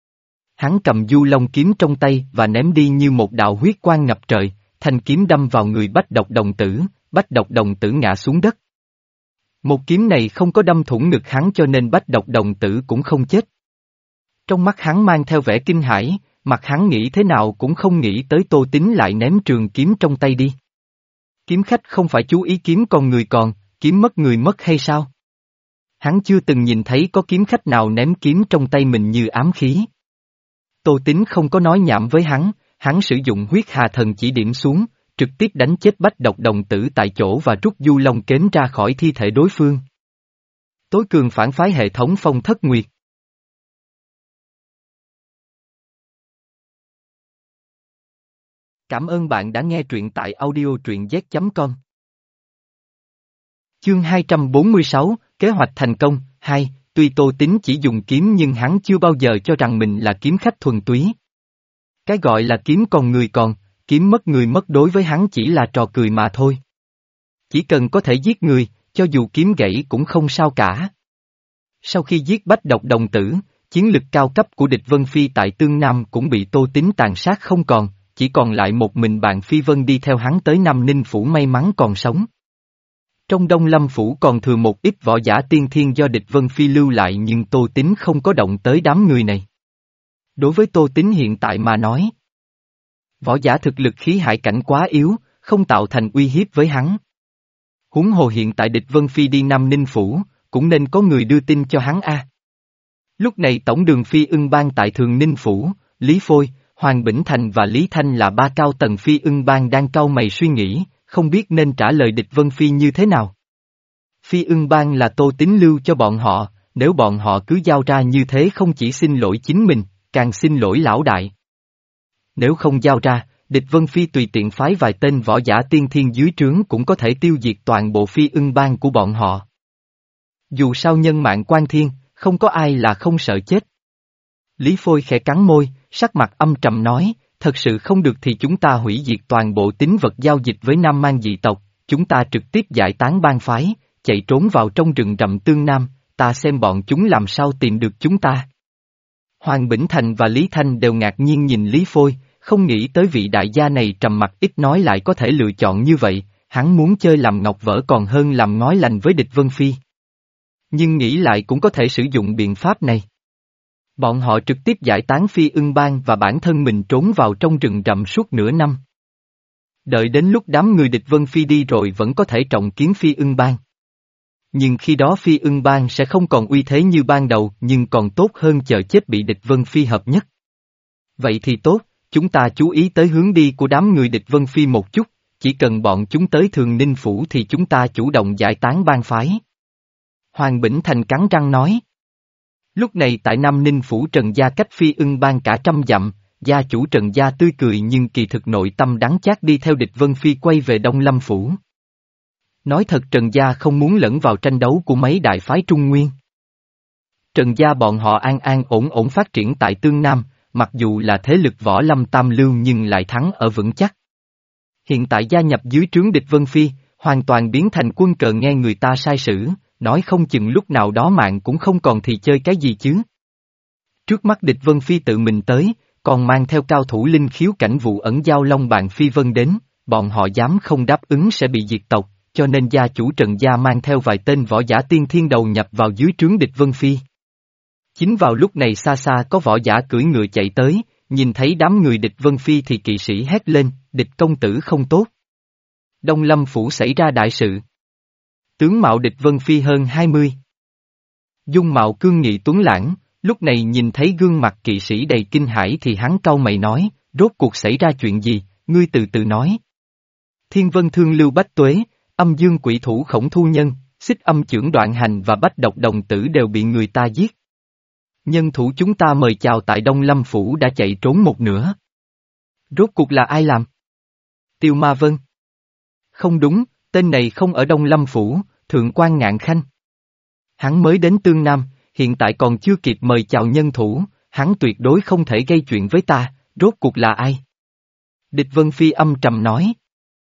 Hắn cầm Du Long kiếm trong tay và ném đi như một đạo huyết quang ngập trời, thanh kiếm đâm vào người Bách Độc Đồng Tử, Bách Độc Đồng Tử ngã xuống đất. Một kiếm này không có đâm thủng ngực hắn cho nên Bách Độc Đồng Tử cũng không chết. Trong mắt hắn mang theo vẻ kinh hãi, mặt hắn nghĩ thế nào cũng không nghĩ tới Tô Tín lại ném trường kiếm trong tay đi. Kiếm khách không phải chú ý kiếm còn người còn, kiếm mất người mất hay sao? Hắn chưa từng nhìn thấy có kiếm khách nào ném kiếm trong tay mình như ám khí. Tô Tín không có nói nhảm với hắn, hắn sử dụng huyết hà thần chỉ điểm xuống, trực tiếp đánh chết Bách Độc Đồng Tử tại chỗ và rút du long kến ra khỏi thi thể đối phương. Tối cường phản phái hệ thống Phong Thất Nguyệt. Cảm ơn bạn đã nghe truyện tại audio truyện z chấm com. Chương hai trăm bốn mươi sáu, Kế hoạch thành công, hai, tuy Tô Tín chỉ dùng kiếm nhưng hắn chưa bao giờ cho rằng mình là kiếm khách thuần túy. Cái gọi là kiếm còn người còn, kiếm mất người mất đối với hắn chỉ là trò cười mà thôi. Chỉ cần có thể giết người, cho dù kiếm gãy cũng không sao cả. Sau khi giết Bách Độc Đồng Tử, chiến lực cao cấp của địch Vân Phi tại Tương Nam cũng bị Tô Tín tàn sát không còn, chỉ còn lại một mình bạn Phi Vân đi theo hắn tới Nam Ninh Phủ may mắn còn sống. Trong Đông Lâm Phủ còn thừa một ít võ giả tiên thiên do địch Vân Phi lưu lại nhưng Tô Tín không có động tới đám người này. Đối với Tô Tín hiện tại mà nói, võ giả thực lực khí hải cảnh quá yếu, không tạo thành uy hiếp với hắn. Huống hồ hiện tại địch Vân Phi đi Nam Ninh Phủ, cũng nên có người đưa tin cho hắn a. Lúc này tổng đường Phi Ưng Bang tại Thường Ninh Phủ, Lý Phôi, Hoàng Bỉnh Thành và Lý Thanh là ba cao tầng Phi Ưng Bang đang cau mày suy nghĩ, không biết nên trả lời địch Vân Phi như thế nào. Phi Ưng Bang là Tô Tín lưu cho bọn họ, nếu bọn họ cứ giao ra như thế không chỉ xin lỗi chính mình, càng xin lỗi lão đại. Nếu không giao ra, địch Vân Phi tùy tiện phái vài tên võ giả tiên thiên dưới trướng cũng có thể tiêu diệt toàn bộ Phi Ưng Bang của bọn họ. Dù sao nhân mạng quan thiên, không có ai là không sợ chết. Lý Phôi khẽ cắn môi, sắc mặt âm trầm nói, thật sự không được thì chúng ta hủy diệt toàn bộ tín vật giao dịch với Nam Man dị tộc, chúng ta trực tiếp giải tán bang phái, chạy trốn vào trong rừng rậm Tương Nam, ta xem bọn chúng làm sao tìm được chúng ta. Hoàng Bỉnh Thành và Lý Thanh đều ngạc nhiên nhìn Lý Phôi, không nghĩ tới vị đại gia này trầm mặc ít nói lại có thể lựa chọn như vậy, hắn muốn chơi làm ngọc vỡ còn hơn làm ngói lành với địch Vân Phi. Nhưng nghĩ lại cũng có thể sử dụng biện pháp này. Bọn họ trực tiếp giải tán Phi Ưng Bang và bản thân mình trốn vào trong rừng rậm suốt nửa năm. Đợi đến lúc đám người địch Vân Phi đi rồi vẫn có thể trọng kiến Phi Ưng Bang. Nhưng khi đó Phi Ưng Bang sẽ không còn uy thế như ban đầu nhưng còn tốt hơn chờ chết bị địch Vân Phi hợp nhất. Vậy thì tốt, chúng ta chú ý tới hướng đi của đám người địch Vân Phi một chút, chỉ cần bọn chúng tới Thường Ninh Phủ thì chúng ta chủ động giải tán bang phái. Hoàng Bỉnh Thành cắn răng nói. Lúc này tại Nam Ninh Phủ Trần Gia cách Phi Ưng Bang cả trăm dặm, gia chủ Trần Gia tươi cười nhưng kỳ thực nội tâm đắng chát đi theo địch Vân Phi quay về Đông Lâm Phủ. Nói thật Trần Gia không muốn lẫn vào tranh đấu của mấy đại phái Trung Nguyên. Trần Gia bọn họ an an ổn ổn phát triển tại Tương Nam, mặc dù là thế lực võ lâm tam lưu nhưng lại thắng ở vững chắc. Hiện tại gia nhập dưới trướng địch Vân Phi, hoàn toàn biến thành quân cờ nghe người ta sai sử, nói không chừng lúc nào đó mạng cũng không còn thì chơi cái gì chứ. Trước mắt địch Vân Phi tự mình tới, còn mang theo cao thủ linh khiếu cảnh vụ ẩn giao long bạn Phi Vân đến, bọn họ dám không đáp ứng sẽ bị diệt tộc, cho nên gia chủ Trần Gia mang theo vài tên võ giả tiên thiên đầu nhập vào dưới trướng địch Vân Phi. Chính vào lúc này xa xa có võ giả cưỡi ngựa chạy tới, nhìn thấy đám người địch Vân Phi thì kỵ sĩ hét lên, địch công tử không tốt. Đông Lâm Phủ xảy ra đại sự. Tướng mạo địch Vân Phi hơn hai mươi. Dung mạo cương nghị tuấn lãng, lúc này nhìn thấy gương mặt kỵ sĩ đầy kinh hãi thì hắn cau mày nói, rốt cuộc xảy ra chuyện gì, ngươi từ từ nói. Thiên Vân Thương Lưu Bách Tuế, Âm Dương Quỷ Thủ Khổng Thu Nhân, Xích Âm Chưởng Đoạn Hành và Bách Độc Đồng Tử đều bị người ta giết. Nhân thủ chúng ta mời chào tại Đông Lâm Phủ đã chạy trốn một nửa. Rốt cuộc là ai làm? Tiêu Ma Vân. Không đúng, tên này không ở Đông Lâm Phủ, Thượng quan Ngạn Khanh. Hắn mới đến Tương Nam, hiện tại còn chưa kịp mời chào nhân thủ, hắn tuyệt đối không thể gây chuyện với ta, rốt cuộc là ai? Địch Vân Phi âm trầm nói.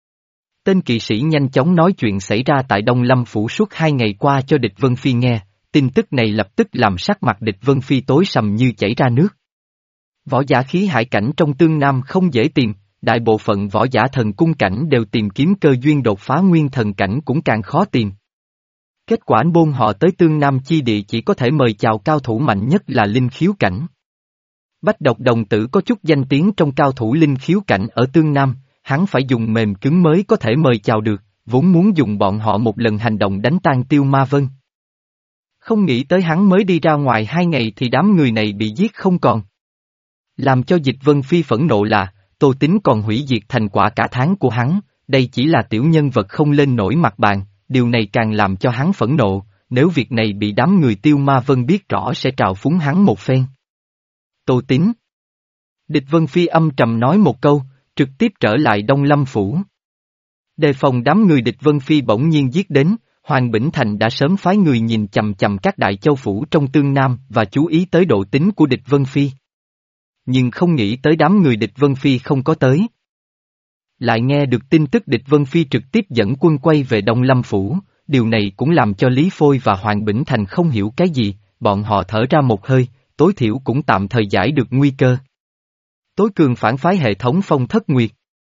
Tên kỵ sĩ nhanh chóng nói chuyện xảy ra tại Đông Lâm Phủ suốt hai ngày qua cho địch Vân Phi nghe, tin tức này lập tức làm sắc mặt địch Vân Phi tối sầm như chảy ra nước. Võ giả khí hải cảnh trong Tương Nam không dễ tìm, đại bộ phận võ giả thần cung cảnh đều tìm kiếm cơ duyên đột phá nguyên thần cảnh cũng càng khó tìm. Kết quả bôn họ tới Tương Nam chi địa chỉ có thể mời chào cao thủ mạnh nhất là linh khiếu cảnh. Bách độc đồng tử có chút danh tiếng trong cao thủ linh khiếu cảnh ở Tương Nam, hắn phải dùng mềm cứng mới có thể mời chào được, vốn muốn dùng bọn họ một lần hành động đánh tan Tiêu Ma Vân. Không nghĩ tới hắn mới đi ra ngoài hai ngày thì đám người này bị giết không còn. Làm cho Dịch Vân Phi phẫn nộ là, Tô Tín còn hủy diệt thành quả cả tháng của hắn, đây chỉ là tiểu nhân vật không lên nổi mặt bàn, điều này càng làm cho hắn phẫn nộ, nếu việc này bị đám người Tiêu Ma Vân biết rõ sẽ trào phúng hắn một phen. Tô Tín. Địch Vân Phi âm trầm nói một câu, trực tiếp trở lại Đông Lâm Phủ. Đề phòng đám người Địch Vân Phi bỗng nhiên giết đến, Hoàng Bỉnh Thành đã sớm phái người nhìn chằm chằm các đại châu phủ trong Tương Nam và chú ý tới độ tính của Địch Vân Phi. Nhưng không nghĩ tới đám người Địch Vân Phi không có tới. Lại nghe được tin tức Địch Vân Phi trực tiếp dẫn quân quay về Đông Lâm Phủ, điều này cũng làm cho Lý Phôi và Hoàng Bỉnh Thành không hiểu cái gì, bọn họ thở ra một hơi, tối thiểu cũng tạm thời giải được nguy cơ. Tối cường phản phái hệ thống Phong Thất Nguyệt.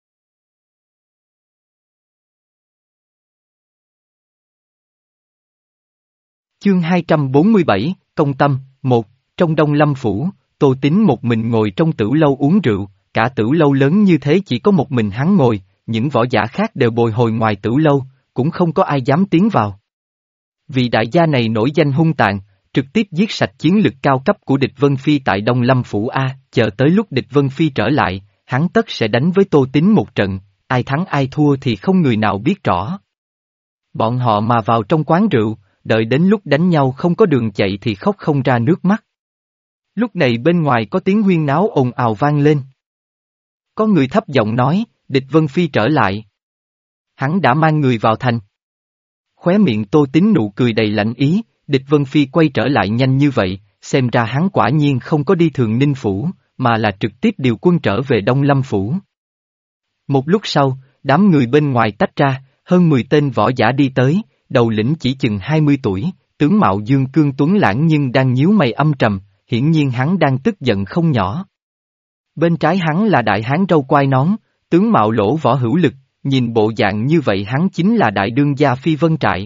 Chương hai trăm bốn mươi bảy, Công Tâm, một, trong Đông Lâm Phủ, Tô Tín một mình ngồi trong tửu lâu uống rượu, cả tửu lâu lớn như thế chỉ có một mình hắn ngồi, những võ giả khác đều bồi hồi ngoài tửu lâu, cũng không có ai dám tiến vào. Vị đại gia này nổi danh hung tàn, trực tiếp giết sạch chiến lực cao cấp của Địch Vân Phi tại Đông Lâm Phủ A, chờ tới lúc Địch Vân Phi trở lại, hắn tất sẽ đánh với Tô Tín một trận, ai thắng ai thua thì không người nào biết rõ. Bọn họ mà vào trong quán rượu, đợi đến lúc đánh nhau không có đường chạy thì khóc không ra nước mắt. Lúc này bên ngoài có tiếng huyên náo ồn ào vang lên. Có người thấp giọng nói, Địch Vân Phi trở lại. Hắn đã mang người vào thành. Khóe miệng Tô Tín nụ cười đầy lạnh ý, Địch Vân Phi quay trở lại nhanh như vậy, xem ra hắn quả nhiên không có đi Thường Ninh Phủ, mà là trực tiếp điều quân trở về Đông Lâm Phủ. Một lúc sau, đám người bên ngoài tách ra, hơn mười tên võ giả đi tới, đầu lĩnh chỉ chừng hai mươi tuổi, tướng mạo dương cương tuấn lãng nhưng đang nhíu mày âm trầm, hiển nhiên hắn đang tức giận không nhỏ. Bên trái hắn là đại hán râu quai nón, tướng mạo lỗ võ hữu lực, nhìn bộ dạng như vậy hắn chính là đại đương gia Phi Vân Trại.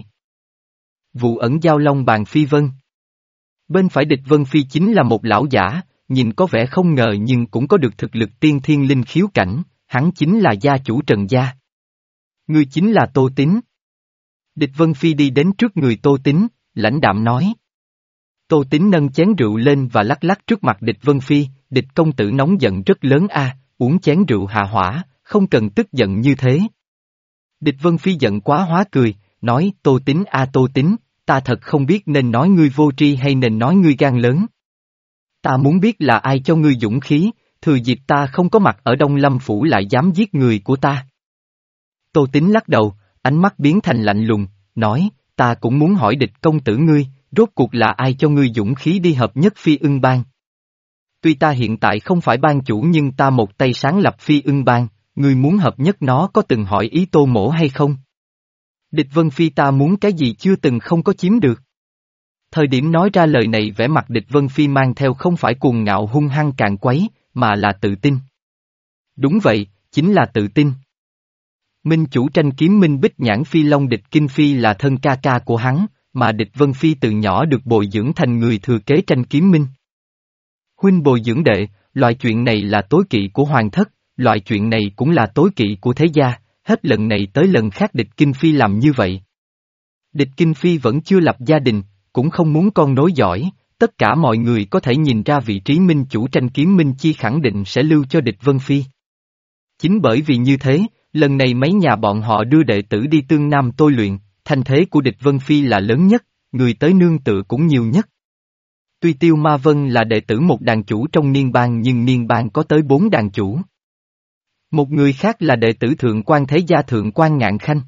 Vụ ẩn giao long bàn Phi Vân. Bên phải Địch Vân Phi chính là một lão giả, nhìn có vẻ không ngờ nhưng cũng có được thực lực tiên thiên linh khiếu cảnh, hắn chính là gia chủ Trần Gia. Ngươi chính là Tô Tín. Địch Vân Phi đi đến trước người Tô Tín, lãnh đạm nói. Tô Tín nâng chén rượu lên và lắc lắc trước mặt Địch Vân Phi, Địch công tử nóng giận rất lớn a, uống chén rượu hạ hỏa, không cần tức giận như thế. Địch Vân Phi giận quá hóa cười, nói Tô Tín a Tô Tín, ta thật không biết nên nói ngươi vô tri hay nên nói ngươi gan lớn. Ta muốn biết là ai cho ngươi dũng khí, thừa dịp ta không có mặt ở Đông Lâm Phủ lại dám giết người của ta. Tô Tín lắc đầu, ánh mắt biến thành lạnh lùng, nói, ta cũng muốn hỏi Địch công tử ngươi, rốt cuộc là ai cho ngươi dũng khí đi hợp nhất Phi Ưng Bang. Tuy ta hiện tại không phải bang chủ nhưng ta một tay sáng lập Phi Ưng Bang, ngươi muốn hợp nhất nó có từng hỏi ý Tô Mỗ hay không? Địch Vân Phi ta muốn cái gì chưa từng không có chiếm được. Thời điểm nói ra lời này vẻ mặt Địch Vân Phi mang theo không phải cuồng ngạo hung hăng càn quấy, mà là tự tin. Đúng vậy, chính là tự tin. Minh chủ tranh kiếm Minh Bích Nhãn Phi Long Địch Kinh Phi là thân ca ca của hắn, mà Địch Vân Phi từ nhỏ được bồi dưỡng thành người thừa kế tranh kiếm Minh. Huynh bồi dưỡng đệ, loại chuyện này là tối kỵ của hoàng thất, loại chuyện này cũng là tối kỵ của thế gia, hết lần này tới lần khác Địch Kinh Phi làm như vậy. Địch Kinh Phi vẫn chưa lập gia đình, cũng không muốn con nối dõi, tất cả mọi người có thể nhìn ra vị trí minh chủ tranh kiếm Minh Chi khẳng định sẽ lưu cho Địch Vân Phi. Chính bởi vì như thế, lần này mấy nhà bọn họ đưa đệ tử đi Tương Nam tôi luyện, thanh thế của Địch Vân Phi là lớn nhất, người tới nương tựa cũng nhiều nhất. Tuy Tiêu Ma Vân là đệ tử một đàn chủ trong Niên Bang nhưng Niên Bang có tới bốn đàn chủ. Một người khác là đệ tử Thượng Quan Thế Gia Thượng Quan Ngạn Khanh.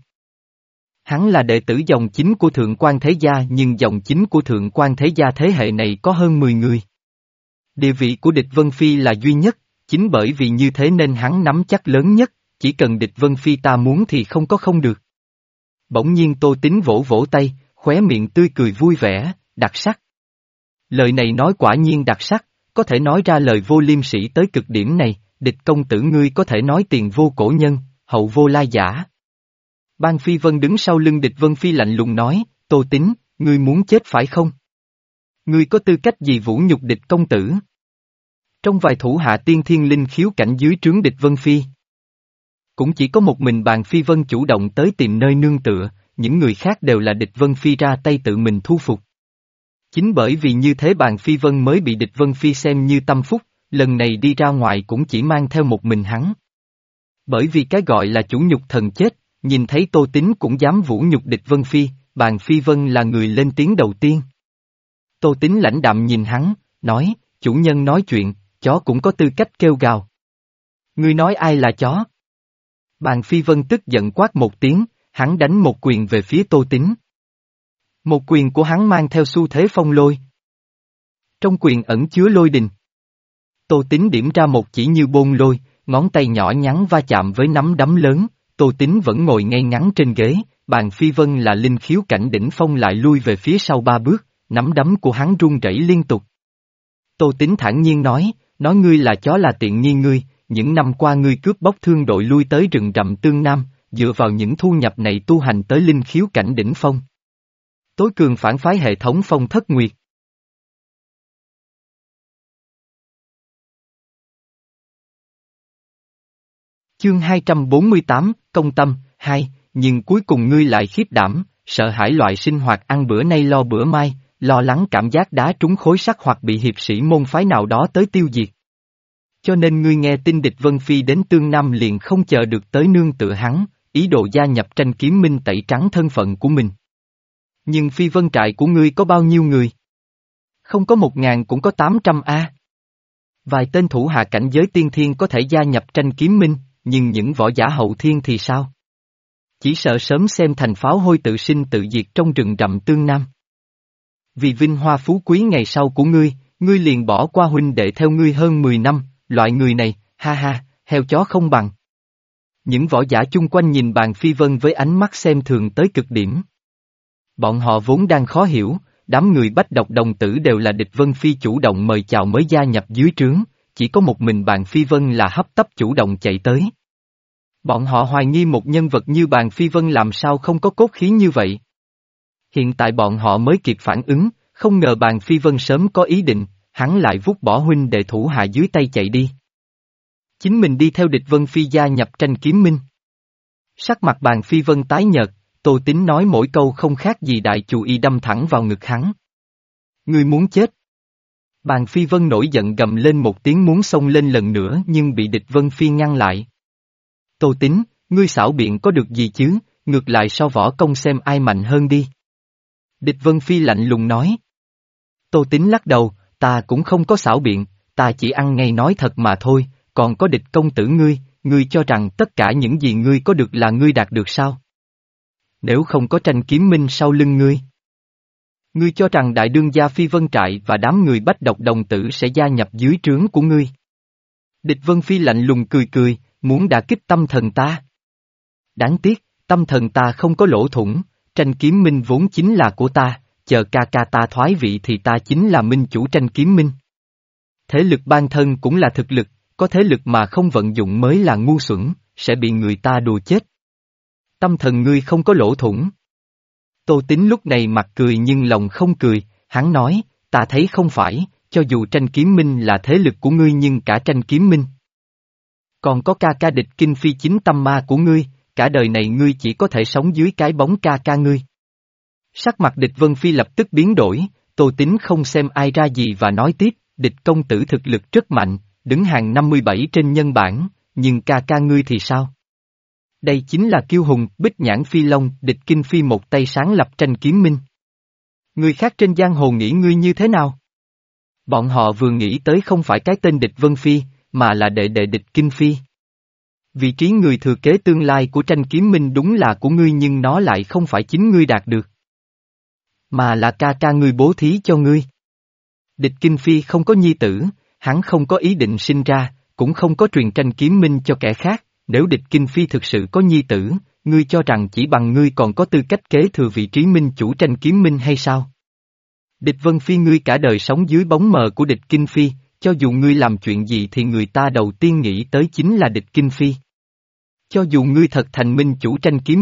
Hắn là đệ tử dòng chính của Thượng Quan Thế Gia nhưng dòng chính của Thượng Quan Thế Gia thế hệ này có hơn mười người. Địa vị của Địch Vân Phi là duy nhất, chính bởi vì như thế nên hắn nắm chắc lớn nhất, chỉ cần Địch Vân Phi ta muốn thì không có không được. Bỗng nhiên Tô Tín vỗ vỗ tay, khóe miệng tươi cười vui vẻ, đặc sắc. Lời này nói quả nhiên đặc sắc, có thể nói ra lời vô liêm sỉ tới cực điểm này, Địch công tử ngươi có thể nói tiền vô cổ nhân, hậu vô lai giả. Ban Phi Vân đứng sau lưng Địch Vân Phi lạnh lùng nói, Tô Tín, ngươi muốn chết phải không? Ngươi có tư cách gì vũ nhục địch công tử? Trong vài thủ hạ tiên thiên linh khiếu cảnh dưới trướng địch Vân Phi. Cũng chỉ có một mình Bàn Phi Vân chủ động tới tìm nơi nương tựa, những người khác đều là địch Vân Phi ra tay tự mình thu phục. Chính bởi vì như thế Bàn Phi Vân mới bị địch Vân Phi xem như tâm phúc, lần này đi ra ngoài cũng chỉ mang theo một mình hắn. Bởi vì cái gọi là chủ nhục thần chết, nhìn thấy Tô Tín cũng dám vũ nhục địch Vân Phi, Bàn Phi Vân là người lên tiếng đầu tiên. Tô Tín lãnh đạm nhìn hắn, nói, chủ nhân nói chuyện, chó cũng có tư cách kêu gào. Ngươi nói ai là chó? Bàn Phi Vân tức giận quát một tiếng, hắn đánh một quyền về phía Tô Tín. Một quyền của hắn mang theo xu thế phong lôi. Trong quyền ẩn chứa lôi đình. Tô Tín điểm ra một chỉ như bôn lôi, ngón tay nhỏ nhắn va chạm với nắm đấm lớn, Tô Tín vẫn ngồi ngay ngắn trên ghế, Bàn Phi Vân là linh khiếu cảnh đỉnh phong lại lui về phía sau ba bước, nắm đấm của hắn run rẩy liên tục. Tô Tín thản nhiên nói, nói ngươi là chó là tiện nghi ngươi, những năm qua ngươi cướp bóc thương đội lui tới rừng rậm Tương Nam, dựa vào những thu nhập này tu hành tới linh khiếu cảnh đỉnh phong. Tối cường phản phái hệ thống Phong Thất Nguyệt. Chương hai trăm bốn mươi tám, Công Tâm, hai, nhưng cuối cùng ngươi lại khiếp đảm, sợ hãi loại sinh hoạt ăn bữa nay lo bữa mai, lo lắng cảm giác đá trúng khối sắt hoặc bị hiệp sĩ môn phái nào đó tới tiêu diệt. Cho nên ngươi nghe tin địch Vân Phi đến Tương Nam liền không chờ được tới nương tựa hắn, ý đồ gia nhập tranh kiếm minh tẩy trắng thân phận của mình. Nhưng Phi Vân trại của ngươi có bao nhiêu người? Không có một ngàn cũng có tám trăm a. Vài tên thủ hạ cảnh giới tiên thiên có thể gia nhập tranh kiếm minh, nhưng những võ giả hậu thiên thì sao? Chỉ sợ sớm xem thành pháo hôi tự sinh tự diệt trong rừng rậm Tương Nam. Vì vinh hoa phú quý ngày sau của ngươi, ngươi liền bỏ qua huynh đệ theo ngươi hơn mười năm, loại người này, ha ha, heo chó không bằng. Những võ giả chung quanh nhìn Bàn Phi Vân với ánh mắt xem thường tới cực điểm. Bọn họ vốn đang khó hiểu, đám người Bách Độc Đồng Tử đều là địch Vân Phi chủ động mời chào mới gia nhập dưới trướng, chỉ có một mình Bàn Phi Vân là hấp tấp chủ động chạy tới. Bọn họ hoài nghi một nhân vật như Bàn Phi Vân làm sao không có cốt khí như vậy. Hiện tại bọn họ mới kịp phản ứng, không ngờ Bàn Phi Vân sớm có ý định, hắn lại vút bỏ huynh đệ thủ hạ dưới tay chạy đi. Chính mình đi theo địch Vân Phi gia nhập tranh kiếm minh. Sắc mặt Bàn Phi Vân tái nhợt, Tô Tín nói mỗi câu không khác gì đại chù y đâm thẳng vào ngực hắn. Ngươi muốn chết. Bàn Phi Vân nổi giận gầm lên một tiếng muốn xông lên lần nữa nhưng bị địch Vân Phi ngăn lại. Tô Tín, ngươi xảo biện có được gì chứ, ngược lại so võ công xem ai mạnh hơn đi. Địch Vân Phi lạnh lùng nói. Tô Tín lắc đầu, ta cũng không có xảo biện, ta chỉ ăn ngay nói thật mà thôi, còn có địch công tử ngươi, ngươi cho rằng tất cả những gì ngươi có được là ngươi đạt được sao? Nếu không có tranh kiếm minh sau lưng ngươi. Ngươi cho rằng đại đương gia Phi Vân Trại và đám người Bách Độc Đồng Tử sẽ gia nhập dưới trướng của ngươi. Địch Vân Phi lạnh lùng cười cười, muốn đả kích tâm thần ta. Đáng tiếc, tâm thần ta không có lỗ thủng, tranh kiếm minh vốn chính là của ta, chờ ca ca ta thoái vị thì ta chính là minh chủ tranh kiếm minh. Thế lực ban thân cũng là thực lực, có thế lực mà không vận dụng mới là ngu xuẩn, sẽ bị người ta đùa chết. Tâm thần ngươi không có lỗ thủng. Tô Tín lúc này mặt cười nhưng lòng không cười, hắn nói, ta thấy không phải, cho dù tranh kiếm minh là thế lực của ngươi nhưng cả tranh kiếm minh. Còn có ca ca địch kinh phi chính tâm ma của ngươi, cả đời này ngươi chỉ có thể sống dưới cái bóng ca ca ngươi. Sắc mặt địch Vân Phi lập tức biến đổi, Tô Tín không xem ai ra gì và nói tiếp, địch công tử thực lực rất mạnh, đứng hàng năm mươi bảy trên nhân bảng, nhưng ca ca ngươi thì sao? Đây chính là kiêu hùng, Bích Nhãn Phi Long, địch kinh phi một tay sáng lập tranh kiếm minh. Người khác trên giang hồ nghĩ ngươi như thế nào? Bọn họ vừa nghĩ tới không phải cái tên địch Vân Phi, mà là đệ đệ địch kinh phi. Vị trí người thừa kế tương lai của tranh kiếm minh đúng là của ngươi nhưng nó lại không phải chính ngươi đạt được. Mà là ca ca ngươi bố thí cho ngươi. Địch kinh phi không có nhi tử, hắn không có ý định sinh ra, cũng không có truyền tranh kiếm minh cho kẻ khác. Nếu địch kinh phi thực sự có nhi tử, ngươi cho rằng chỉ bằng ngươi còn có tư cách kế thừa vị trí minh chủ tranh kiếm minh hay sao? Địch Vân Phi ngươi cả đời sống dưới bóng mờ của địch kinh phi, cho dù ngươi làm chuyện gì thì người ta đầu tiên nghĩ tới chính là địch kinh phi. Cho dù ngươi thật thành minh chủ tranh kiếm minh,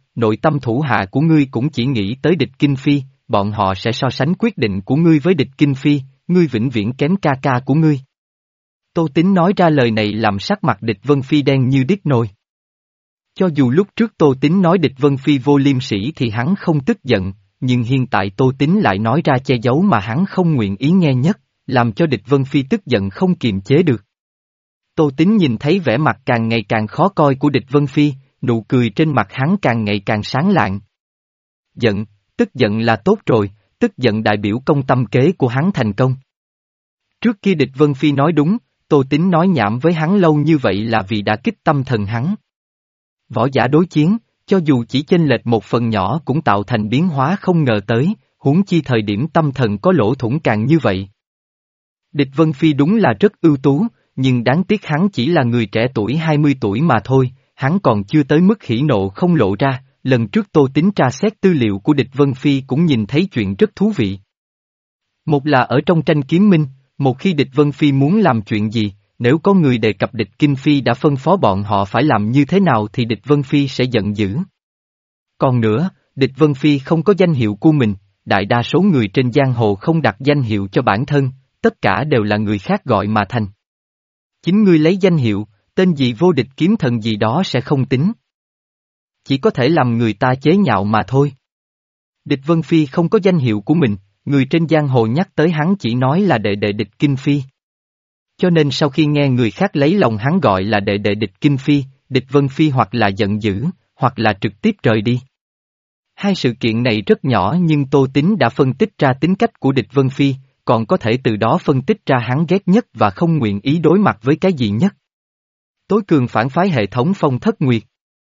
nội tâm thủ hạ của ngươi cũng chỉ nghĩ tới địch Kinh Phi, bọn họ sẽ so sánh quyết định của ngươi với địch Kinh Phi, ngươi vĩnh viễn kém ca ca của ngươi. Tô Tín nói ra lời này làm sắc mặt địch Vân Phi đen như đít nồi. Cho dù lúc trước Tô Tín nói địch Vân Phi vô liêm sỉ thì hắn không tức giận, nhưng hiện tại Tô Tín lại nói ra che giấu mà hắn không nguyện ý nghe nhất, làm cho địch Vân Phi tức giận không kiềm chế được. Tô Tín nhìn thấy vẻ mặt càng ngày càng khó coi của địch Vân Phi, nụ cười trên mặt hắn càng ngày càng sáng lạng. Giận, tức giận là tốt rồi, tức giận đại biểu công tâm kế của hắn thành công. Trước kia địch Vân Phi nói đúng, Tô Tín nói nhảm với hắn lâu như vậy là vì đã kích tâm thần hắn. Võ giả đối chiến, cho dù chỉ chênh lệch một phần nhỏ cũng tạo thành biến hóa không ngờ tới, huống chi thời điểm tâm thần có lỗ thủng càng như vậy. Địch Vân Phi đúng là rất ưu tú, nhưng đáng tiếc hắn chỉ là người trẻ tuổi hai mươi tuổi mà thôi, hắn còn chưa tới mức hỉ nộ không lộ ra. Lần trước Tô Tín tra xét tư liệu của địch Vân Phi cũng nhìn thấy chuyện rất thú vị. Một là ở trong tranh kiếm minh, một khi địch Vân Phi muốn làm chuyện gì, nếu có người đề cập địch Kinh Phi đã phân phó bọn họ phải làm như thế nào thì địch Vân Phi sẽ giận dữ. Còn nữa, địch Vân Phi không có danh hiệu của mình, đại đa số người trên giang hồ không đặt danh hiệu cho bản thân, tất cả đều là người khác gọi mà thành. Chính ngươi lấy danh hiệu, tên gì vô địch kiếm thần gì đó sẽ không tính. Chỉ có thể làm người ta chế nhạo mà thôi. Địch Vân Phi không có danh hiệu của mình, người trên giang hồ nhắc tới hắn chỉ nói là đệ đệ địch Kinh Phi. Cho nên sau khi nghe người khác lấy lòng hắn gọi là đệ đệ địch Kinh Phi, địch Vân Phi hoặc là giận dữ, hoặc là trực tiếp rời đi. Hai sự kiện này rất nhỏ nhưng Tô Tín đã phân tích ra tính cách của địch Vân Phi, còn có thể từ đó phân tích ra hắn ghét nhất và không nguyện ý đối mặt với cái gì nhất. Tối cường phản phái hệ thống Phong Thất Nguyệt.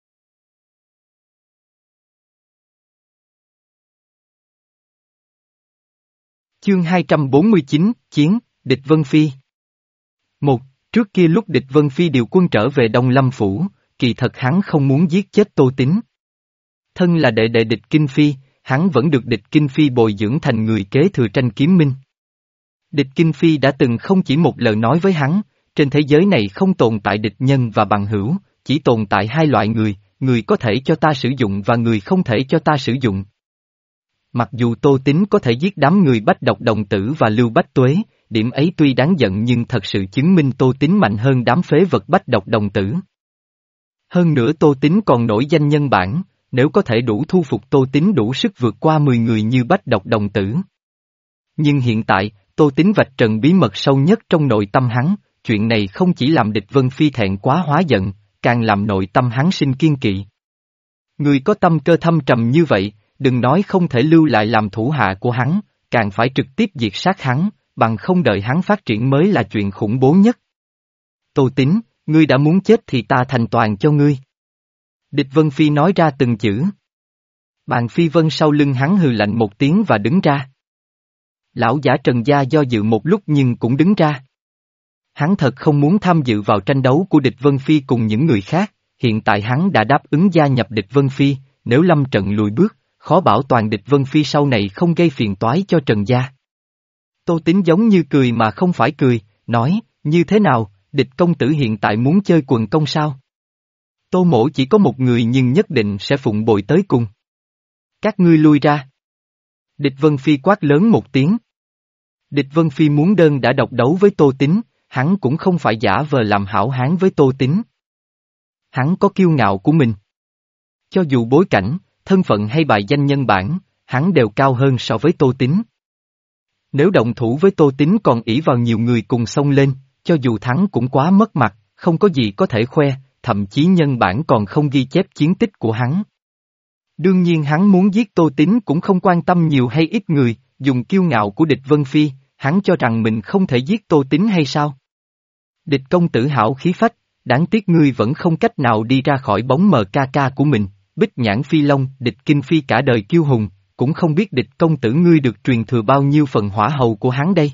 Chương hai trăm bốn mươi chín, Chiến, địch Vân Phi. Một, trước kia lúc địch Vân Phi điều quân trở về Đông Lâm Phủ, kỳ thật hắn không muốn giết chết Tô Tín. Thân là đệ đệ địch Kinh Phi, hắn vẫn được địch Kinh Phi bồi dưỡng thành người kế thừa tranh kiếm minh. Địch Kinh Phi đã từng không chỉ một lời nói với hắn, trên thế giới này không tồn tại địch nhân và bằng hữu, chỉ tồn tại hai loại người, người có thể cho ta sử dụng và người không thể cho ta sử dụng. Mặc dù Tô Tín có thể giết đám người Bách Độc Đồng Tử và Lưu Bách Tuế, điểm ấy tuy đáng giận nhưng thật sự chứng minh Tô Tín mạnh hơn đám phế vật Bách Độc Đồng Tử. Hơn nữa Tô Tín còn nổi danh nhân bản, nếu có thể đủ thu phục Tô Tín đủ sức vượt qua mười người như Bách Độc Đồng Tử. Nhưng hiện tại, Tô Tín vạch trần bí mật sâu nhất trong nội tâm hắn, chuyện này không chỉ làm địch Vân Phi thẹn quá hóa giận, càng làm nội tâm hắn sinh kiên kỵ. Người có tâm cơ thâm trầm như vậy, đừng nói không thể lưu lại làm thủ hạ của hắn, càng phải trực tiếp diệt sát hắn, bằng không đợi hắn phát triển mới là chuyện khủng bố nhất. Tô Tín, ngươi đã muốn chết thì ta thành toàn cho ngươi. Địch Vân Phi nói ra từng chữ. Bàn Phi Vân sau lưng hắn hừ lạnh một tiếng và đứng ra. Lão giả Trần Gia do dự một lúc nhưng cũng đứng ra. Hắn thật không muốn tham dự vào tranh đấu của địch Vân Phi cùng những người khác, hiện tại hắn đã đáp ứng gia nhập địch Vân Phi, nếu lâm trận lùi bước, khó bảo toàn địch Vân Phi sau này không gây phiền toái cho Trần Gia. Tô Tín giống như cười mà không phải cười, nói, như thế nào, địch công tử hiện tại muốn chơi quần công sao? Tô Mỗ chỉ có một người nhưng nhất định sẽ phụng bồi tới cùng. Các ngươi lui ra. Địch Vân Phi quát lớn một tiếng. Địch Vân Phi muốn đơn đã độc đấu với Tô Tín, hắn cũng không phải giả vờ làm hảo hán với Tô Tín. Hắn có kiêu ngạo của mình. Cho dù bối cảnh, thân phận hay bài danh nhân bản, hắn đều cao hơn so với Tô Tín. Nếu động thủ với Tô Tín còn ỷ vào nhiều người cùng xông lên, cho dù thắng cũng quá mất mặt, không có gì có thể khoe, thậm chí nhân bản còn không ghi chép chiến tích của hắn. Đương nhiên hắn muốn giết Tô Tín cũng không quan tâm nhiều hay ít người, dùng kiêu ngạo của địch Vân Phi, hắn cho rằng mình không thể giết Tô Tín hay sao? Địch công tử hảo khí phách, đáng tiếc ngươi vẫn không cách nào đi ra khỏi bóng mờ ca ca của mình, Bích Nhãn Phi Long, địch Kinh Phi cả đời kiêu hùng, cũng không biết địch công tử ngươi được truyền thừa bao nhiêu phần hỏa hầu của hắn đây.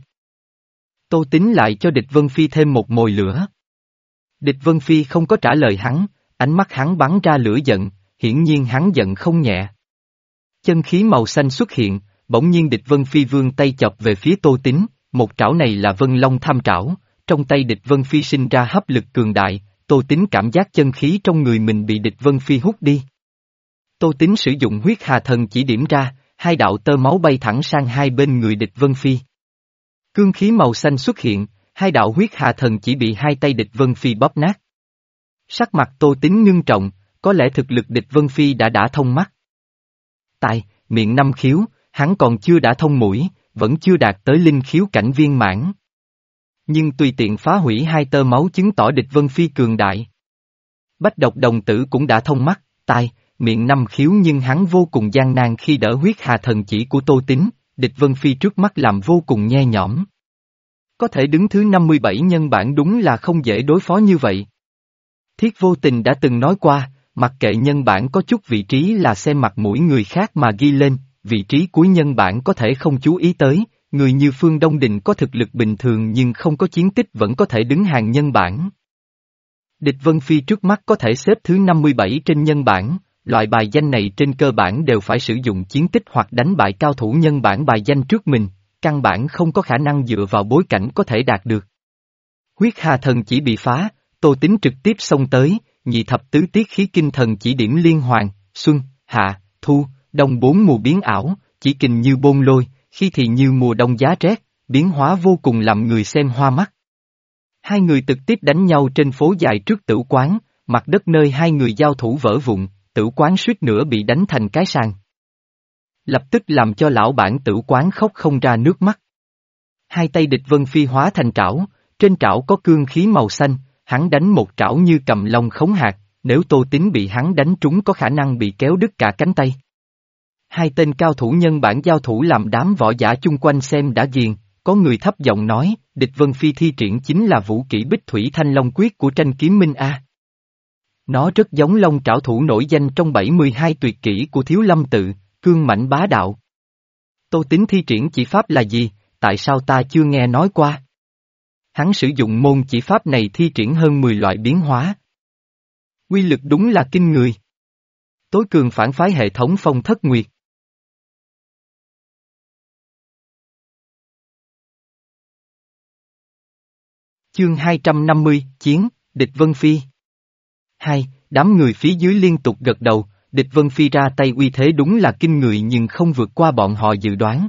Tô Tín lại cho địch Vân Phi thêm một mồi lửa. Địch Vân Phi không có trả lời hắn, ánh mắt hắn bắn ra lửa giận, hiển nhiên hắn giận không nhẹ. Chân khí màu xanh xuất hiện, bỗng nhiên địch Vân Phi vươn tay chọc về phía Tô Tín, một trảo này là Vân Long tham trảo, trong tay địch Vân Phi sinh ra hấp lực cường đại, Tô Tín cảm giác chân khí trong người mình bị địch Vân Phi hút đi. Tô Tín sử dụng huyết hà thần chỉ điểm ra, hai đạo tơ máu bay thẳng sang hai bên người địch Vân Phi. Cương khí màu xanh xuất hiện, hai đạo huyết hà thần chỉ bị hai tay địch Vân Phi bóp nát. Sắc mặt Tô Tín ngưng trọng, có lẽ thực lực địch Vân Phi đã đã thông mắt. Tai, miệng năm khiếu, hắn còn chưa đã thông mũi, vẫn chưa đạt tới linh khiếu cảnh viên mãn. Nhưng tùy tiện phá hủy hai tơ máu chứng tỏ địch Vân Phi cường đại. Bách độc đồng tử cũng đã thông mắt, tai, miệng năm khiếu nhưng hắn vô cùng gian nan khi đỡ huyết hà thần chỉ của Tô Tín, địch Vân Phi trước mắt làm vô cùng nhe nhõm. Có thể đứng thứ năm mươi bảy nhân bản đúng là không dễ đối phó như vậy. Thiết Vô Tình đã từng nói qua, mặc kệ nhân bản có chút vị trí là xem mặt mũi người khác mà ghi lên, vị trí cuối nhân bản có thể không chú ý tới, người như Phương Đông Đình có thực lực bình thường nhưng không có chiến tích vẫn có thể đứng hàng nhân bản. Địch Vân Phi trước mắt có thể xếp thứ năm mươi bảy trên nhân bản, loại bài danh này trên cơ bản đều phải sử dụng chiến tích hoặc đánh bại cao thủ nhân bản bài danh trước mình, căn bản không có khả năng dựa vào bối cảnh có thể đạt được. Huyết hà thần chỉ bị phá, Tô Tín trực tiếp xông tới, nhị thập tứ tiết khí kinh thần chỉ điểm liên hoàn, xuân, hạ, thu, đông bốn mùa biến ảo, chỉ kình như bôn lôi, khi thì như mùa đông giá rét, biến hóa vô cùng làm người xem hoa mắt. Hai người trực tiếp đánh nhau trên phố dài trước tử quán, mặt đất nơi hai người giao thủ vỡ vụn, tử quán suýt nữa bị đánh thành cái sàn. Lập tức làm cho lão bản tử quán khóc không ra nước mắt. Hai tay địch Vân Phi hóa thành trảo, trên trảo có cương khí màu xanh, hắn đánh một trảo như cầm long khống hạt, nếu Tô Tín bị hắn đánh trúng có khả năng bị kéo đứt cả cánh tay. Hai tên cao thủ nhân bản giao thủ làm đám võ giả chung quanh xem đã ghiền, có người thấp giọng nói, địch Vân Phi thi triển chính là vũ kỹ Bích Thủy Thanh Long Quyết của Tranh Kiếm Minh A. Nó rất giống long trảo thủ nổi danh trong bảy mươi hai tuyệt kỹ của Thiếu Lâm Tự, cương mãnh bá đạo. Tô Tín thi triển chỉ pháp là gì, tại sao ta chưa nghe nói qua? Hắn sử dụng môn chỉ pháp này thi triển hơn mười loại biến hóa. Quy lực đúng là kinh người. Tối cường phản phái hệ thống Phong Thất Nguyệt. Chương hai trăm năm mươi, Chiến, địch Vân Phi. Hai, đám người phía dưới liên tục gật đầu, địch Vân Phi ra tay uy thế đúng là kinh người nhưng không vượt qua bọn họ dự đoán.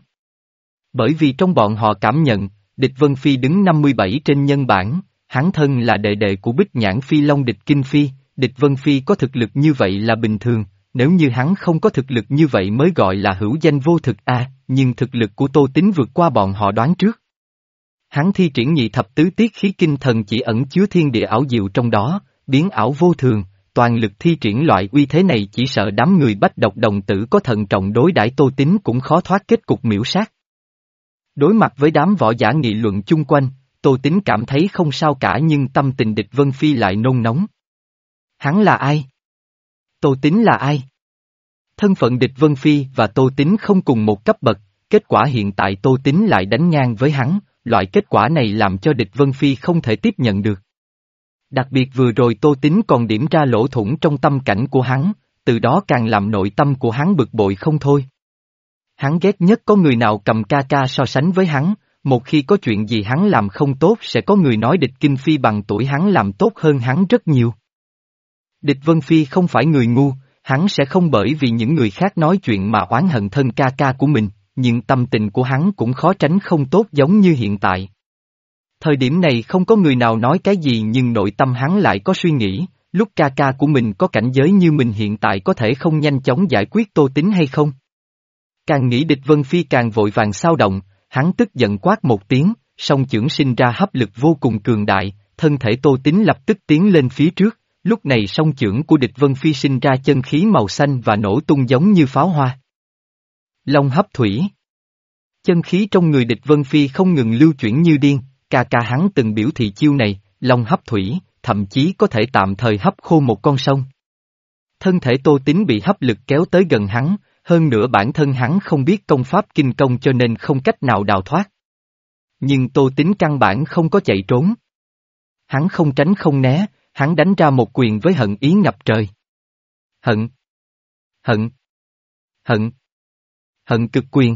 Bởi vì trong bọn họ cảm nhận, địch Vân Phi đứng năm mươi bảy trên nhân bản, hắn thân là đệ đệ của Bích Nhãn Phi Long địch Kinh Phi, địch Vân Phi có thực lực như vậy là bình thường, nếu như hắn không có thực lực như vậy mới gọi là hữu danh vô thực a, à, nhưng thực lực của Tô Tín vượt qua bọn họ đoán trước. Hắn thi triển nhị thập tứ tiết khí kinh thần chỉ ẩn chứa thiên địa ảo diệu trong đó, biến ảo vô thường, toàn lực thi triển loại uy thế này chỉ sợ đám người Bách độc đồng tử có thận trọng đối đãi Tô Tín cũng khó thoát kết cục miễu sát. Đối mặt với đám võ giả nghị luận chung quanh, Tô Tín cảm thấy không sao cả nhưng tâm tình địch Vân Phi lại nôn nóng. Hắn là ai? Tô Tín là ai? Thân phận địch Vân Phi và Tô Tín không cùng một cấp bậc, kết quả hiện tại Tô Tín lại đánh ngang với hắn, loại kết quả này làm cho địch Vân Phi không thể tiếp nhận được. Đặc biệt vừa rồi Tô Tín còn điểm ra lỗ thủng trong tâm cảnh của hắn, từ đó càng làm nội tâm của hắn bực bội không thôi. Hắn ghét nhất có người nào cầm ca ca so sánh với hắn, một khi có chuyện gì hắn làm không tốt sẽ có người nói địch Kinh Phi bằng tuổi hắn làm tốt hơn hắn rất nhiều. Địch Vân Phi không phải người ngu, hắn sẽ không bởi vì những người khác nói chuyện mà oán hận thân ca ca của mình, nhưng tâm tình của hắn cũng khó tránh không tốt giống như hiện tại. Thời điểm này không có người nào nói cái gì nhưng nội tâm hắn lại có suy nghĩ, lúc ca ca của mình có cảnh giới như mình hiện tại có thể không nhanh chóng giải quyết Tô Tín hay không? Càng nghĩ địch Vân Phi càng vội vàng xao động, hắn tức giận quát một tiếng, song chưởng sinh ra hấp lực vô cùng cường đại, thân thể Tô Tín lập tức tiến lên phía trước, lúc này song chưởng của địch Vân Phi sinh ra chân khí màu xanh và nổ tung giống như pháo hoa. Long hấp thủy. Chân khí trong người địch Vân Phi không ngừng lưu chuyển như điên, ca ca hắn từng biểu thị chiêu này, long hấp thủy, thậm chí có thể tạm thời hấp khô một con sông. Thân thể Tô Tín bị hấp lực kéo tới gần hắn, hơn nữa bản thân hắn không biết công pháp kinh công cho nên không cách nào đào thoát. Nhưng Tô Tín căn bản không có chạy trốn. Hắn không tránh không né, hắn đánh ra một quyền với hận ý ngập trời. Hận. Hận. Hận. Hận cực quyền.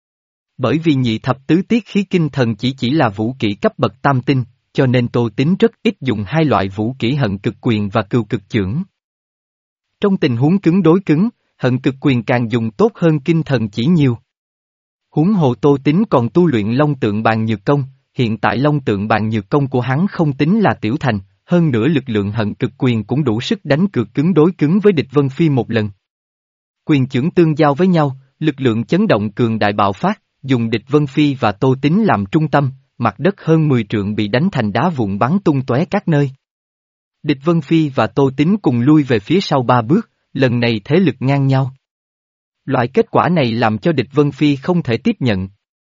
Bởi vì nhị thập tứ tiết khí kinh thần chỉ chỉ là vũ kỹ cấp bậc tam tinh, cho nên Tô Tín rất ít dùng hai loại vũ kỹ hận cực quyền và cừu cực chưởng. Trong tình huống cứng đối cứng, hận cực quyền càng dùng tốt hơn kinh thần chỉ nhiều. Huống hồ Tô Tín còn tu luyện Long Tượng Bàn Nhược Công, hiện tại Long Tượng Bàn Nhược Công của hắn không tính là tiểu thành, hơn nữa lực lượng hận cực quyền cũng đủ sức đánh cược cứng đối cứng với địch Vân Phi một lần. Quyền chưởng tương giao với nhau, lực lượng chấn động cường đại bạo phát, dùng địch Vân Phi và Tô Tín làm trung tâm, mặt đất hơn mười trượng bị đánh thành đá vụn bắn tung tóe các nơi. Địch Vân Phi và Tô Tín cùng lui về phía sau ba bước, lần này thế lực ngang nhau. Loại kết quả này làm cho địch Vân Phi không thể tiếp nhận.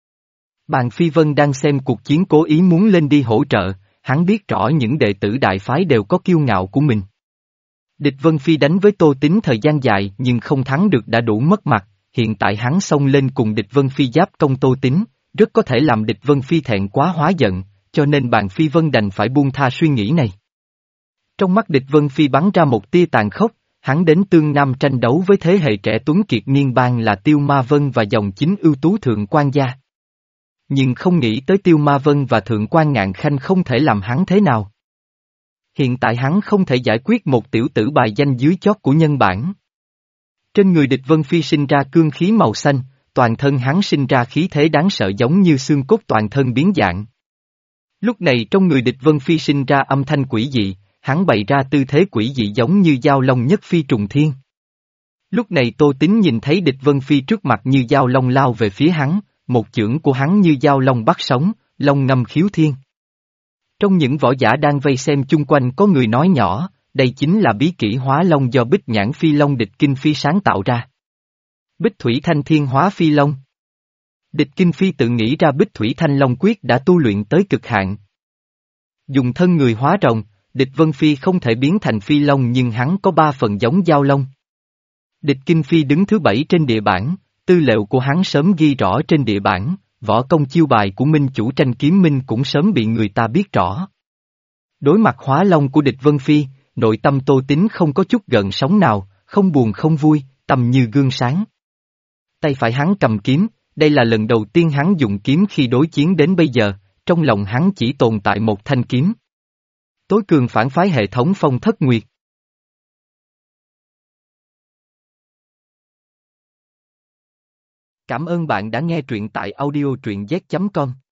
Bàn Phi Vân đang xem cuộc chiến cố ý muốn lên đi hỗ trợ, hắn biết rõ những đệ tử đại phái đều có kiêu ngạo của mình. Địch Vân Phi đánh với Tô Tín thời gian dài nhưng không thắng được đã đủ mất mặt, hiện tại hắn xông lên cùng địch Vân Phi giáp công Tô Tín, rất có thể làm địch Vân Phi thẹn quá hóa giận, cho nên Bàn Phi Vân đành phải buông tha suy nghĩ này. Trong mắt địch Vân Phi bắn ra một tia tàn khốc, hắn đến Tương Nam tranh đấu với thế hệ trẻ tuấn kiệt niên bang là Tiêu Ma Vân và dòng chính ưu tú Thượng Quan gia. Nhưng không nghĩ tới Tiêu Ma Vân và Thượng Quan Ngạn Khanh không thể làm hắn thế nào. Hiện tại hắn không thể giải quyết một tiểu tử bài danh dưới chót của nhân bản. Trên người địch Vân Phi sinh ra cương khí màu xanh, toàn thân hắn sinh ra khí thế đáng sợ giống như xương cốt toàn thân biến dạng. Lúc này trong người địch Vân Phi sinh ra âm thanh quỷ dị, hắn bày ra tư thế quỷ dị giống như dao long nhất phi trùng thiên. Lúc này Tô Tín nhìn thấy địch Vân Phi trước mặt như dao long lao về phía hắn, một chưởng của hắn như dao long bắt sống, long ngâm khiếu thiên. Trong những võ giả đang vây xem chung quanh có người nói nhỏ, đây chính là bí kỹ hóa long do Bích Nhãn Phi Long địch Kinh Phi sáng tạo ra. Bích Thủy Thanh Thiên hóa Phi Long. Địch Kinh Phi tự nghĩ ra Bích Thủy Thanh Long quyết đã tu luyện tới cực hạn. Dùng thân người hóa rồng, địch Vân Phi không thể biến thành Phi Long nhưng hắn có ba phần giống dao long. Địch Kinh Phi đứng thứ bảy trên địa bảng, tư liệu của hắn sớm ghi rõ trên địa bảng, võ công chiêu bài của minh chủ tranh kiếm minh cũng sớm bị người ta biết rõ. Đối mặt hóa long của địch Vân Phi, nội tâm Tô Tín không có chút gợn sóng nào, không buồn không vui, tầm như gương sáng. Tay phải hắn cầm kiếm, đây là lần đầu tiên hắn dùng kiếm khi đối chiến đến bây giờ, trong lòng hắn chỉ tồn tại một thanh kiếm. Tối cường phản phái hệ thống Phong Thất Nguyệt. Cảm ơn bạn đã nghe truyện tại audio truyện z chấm com.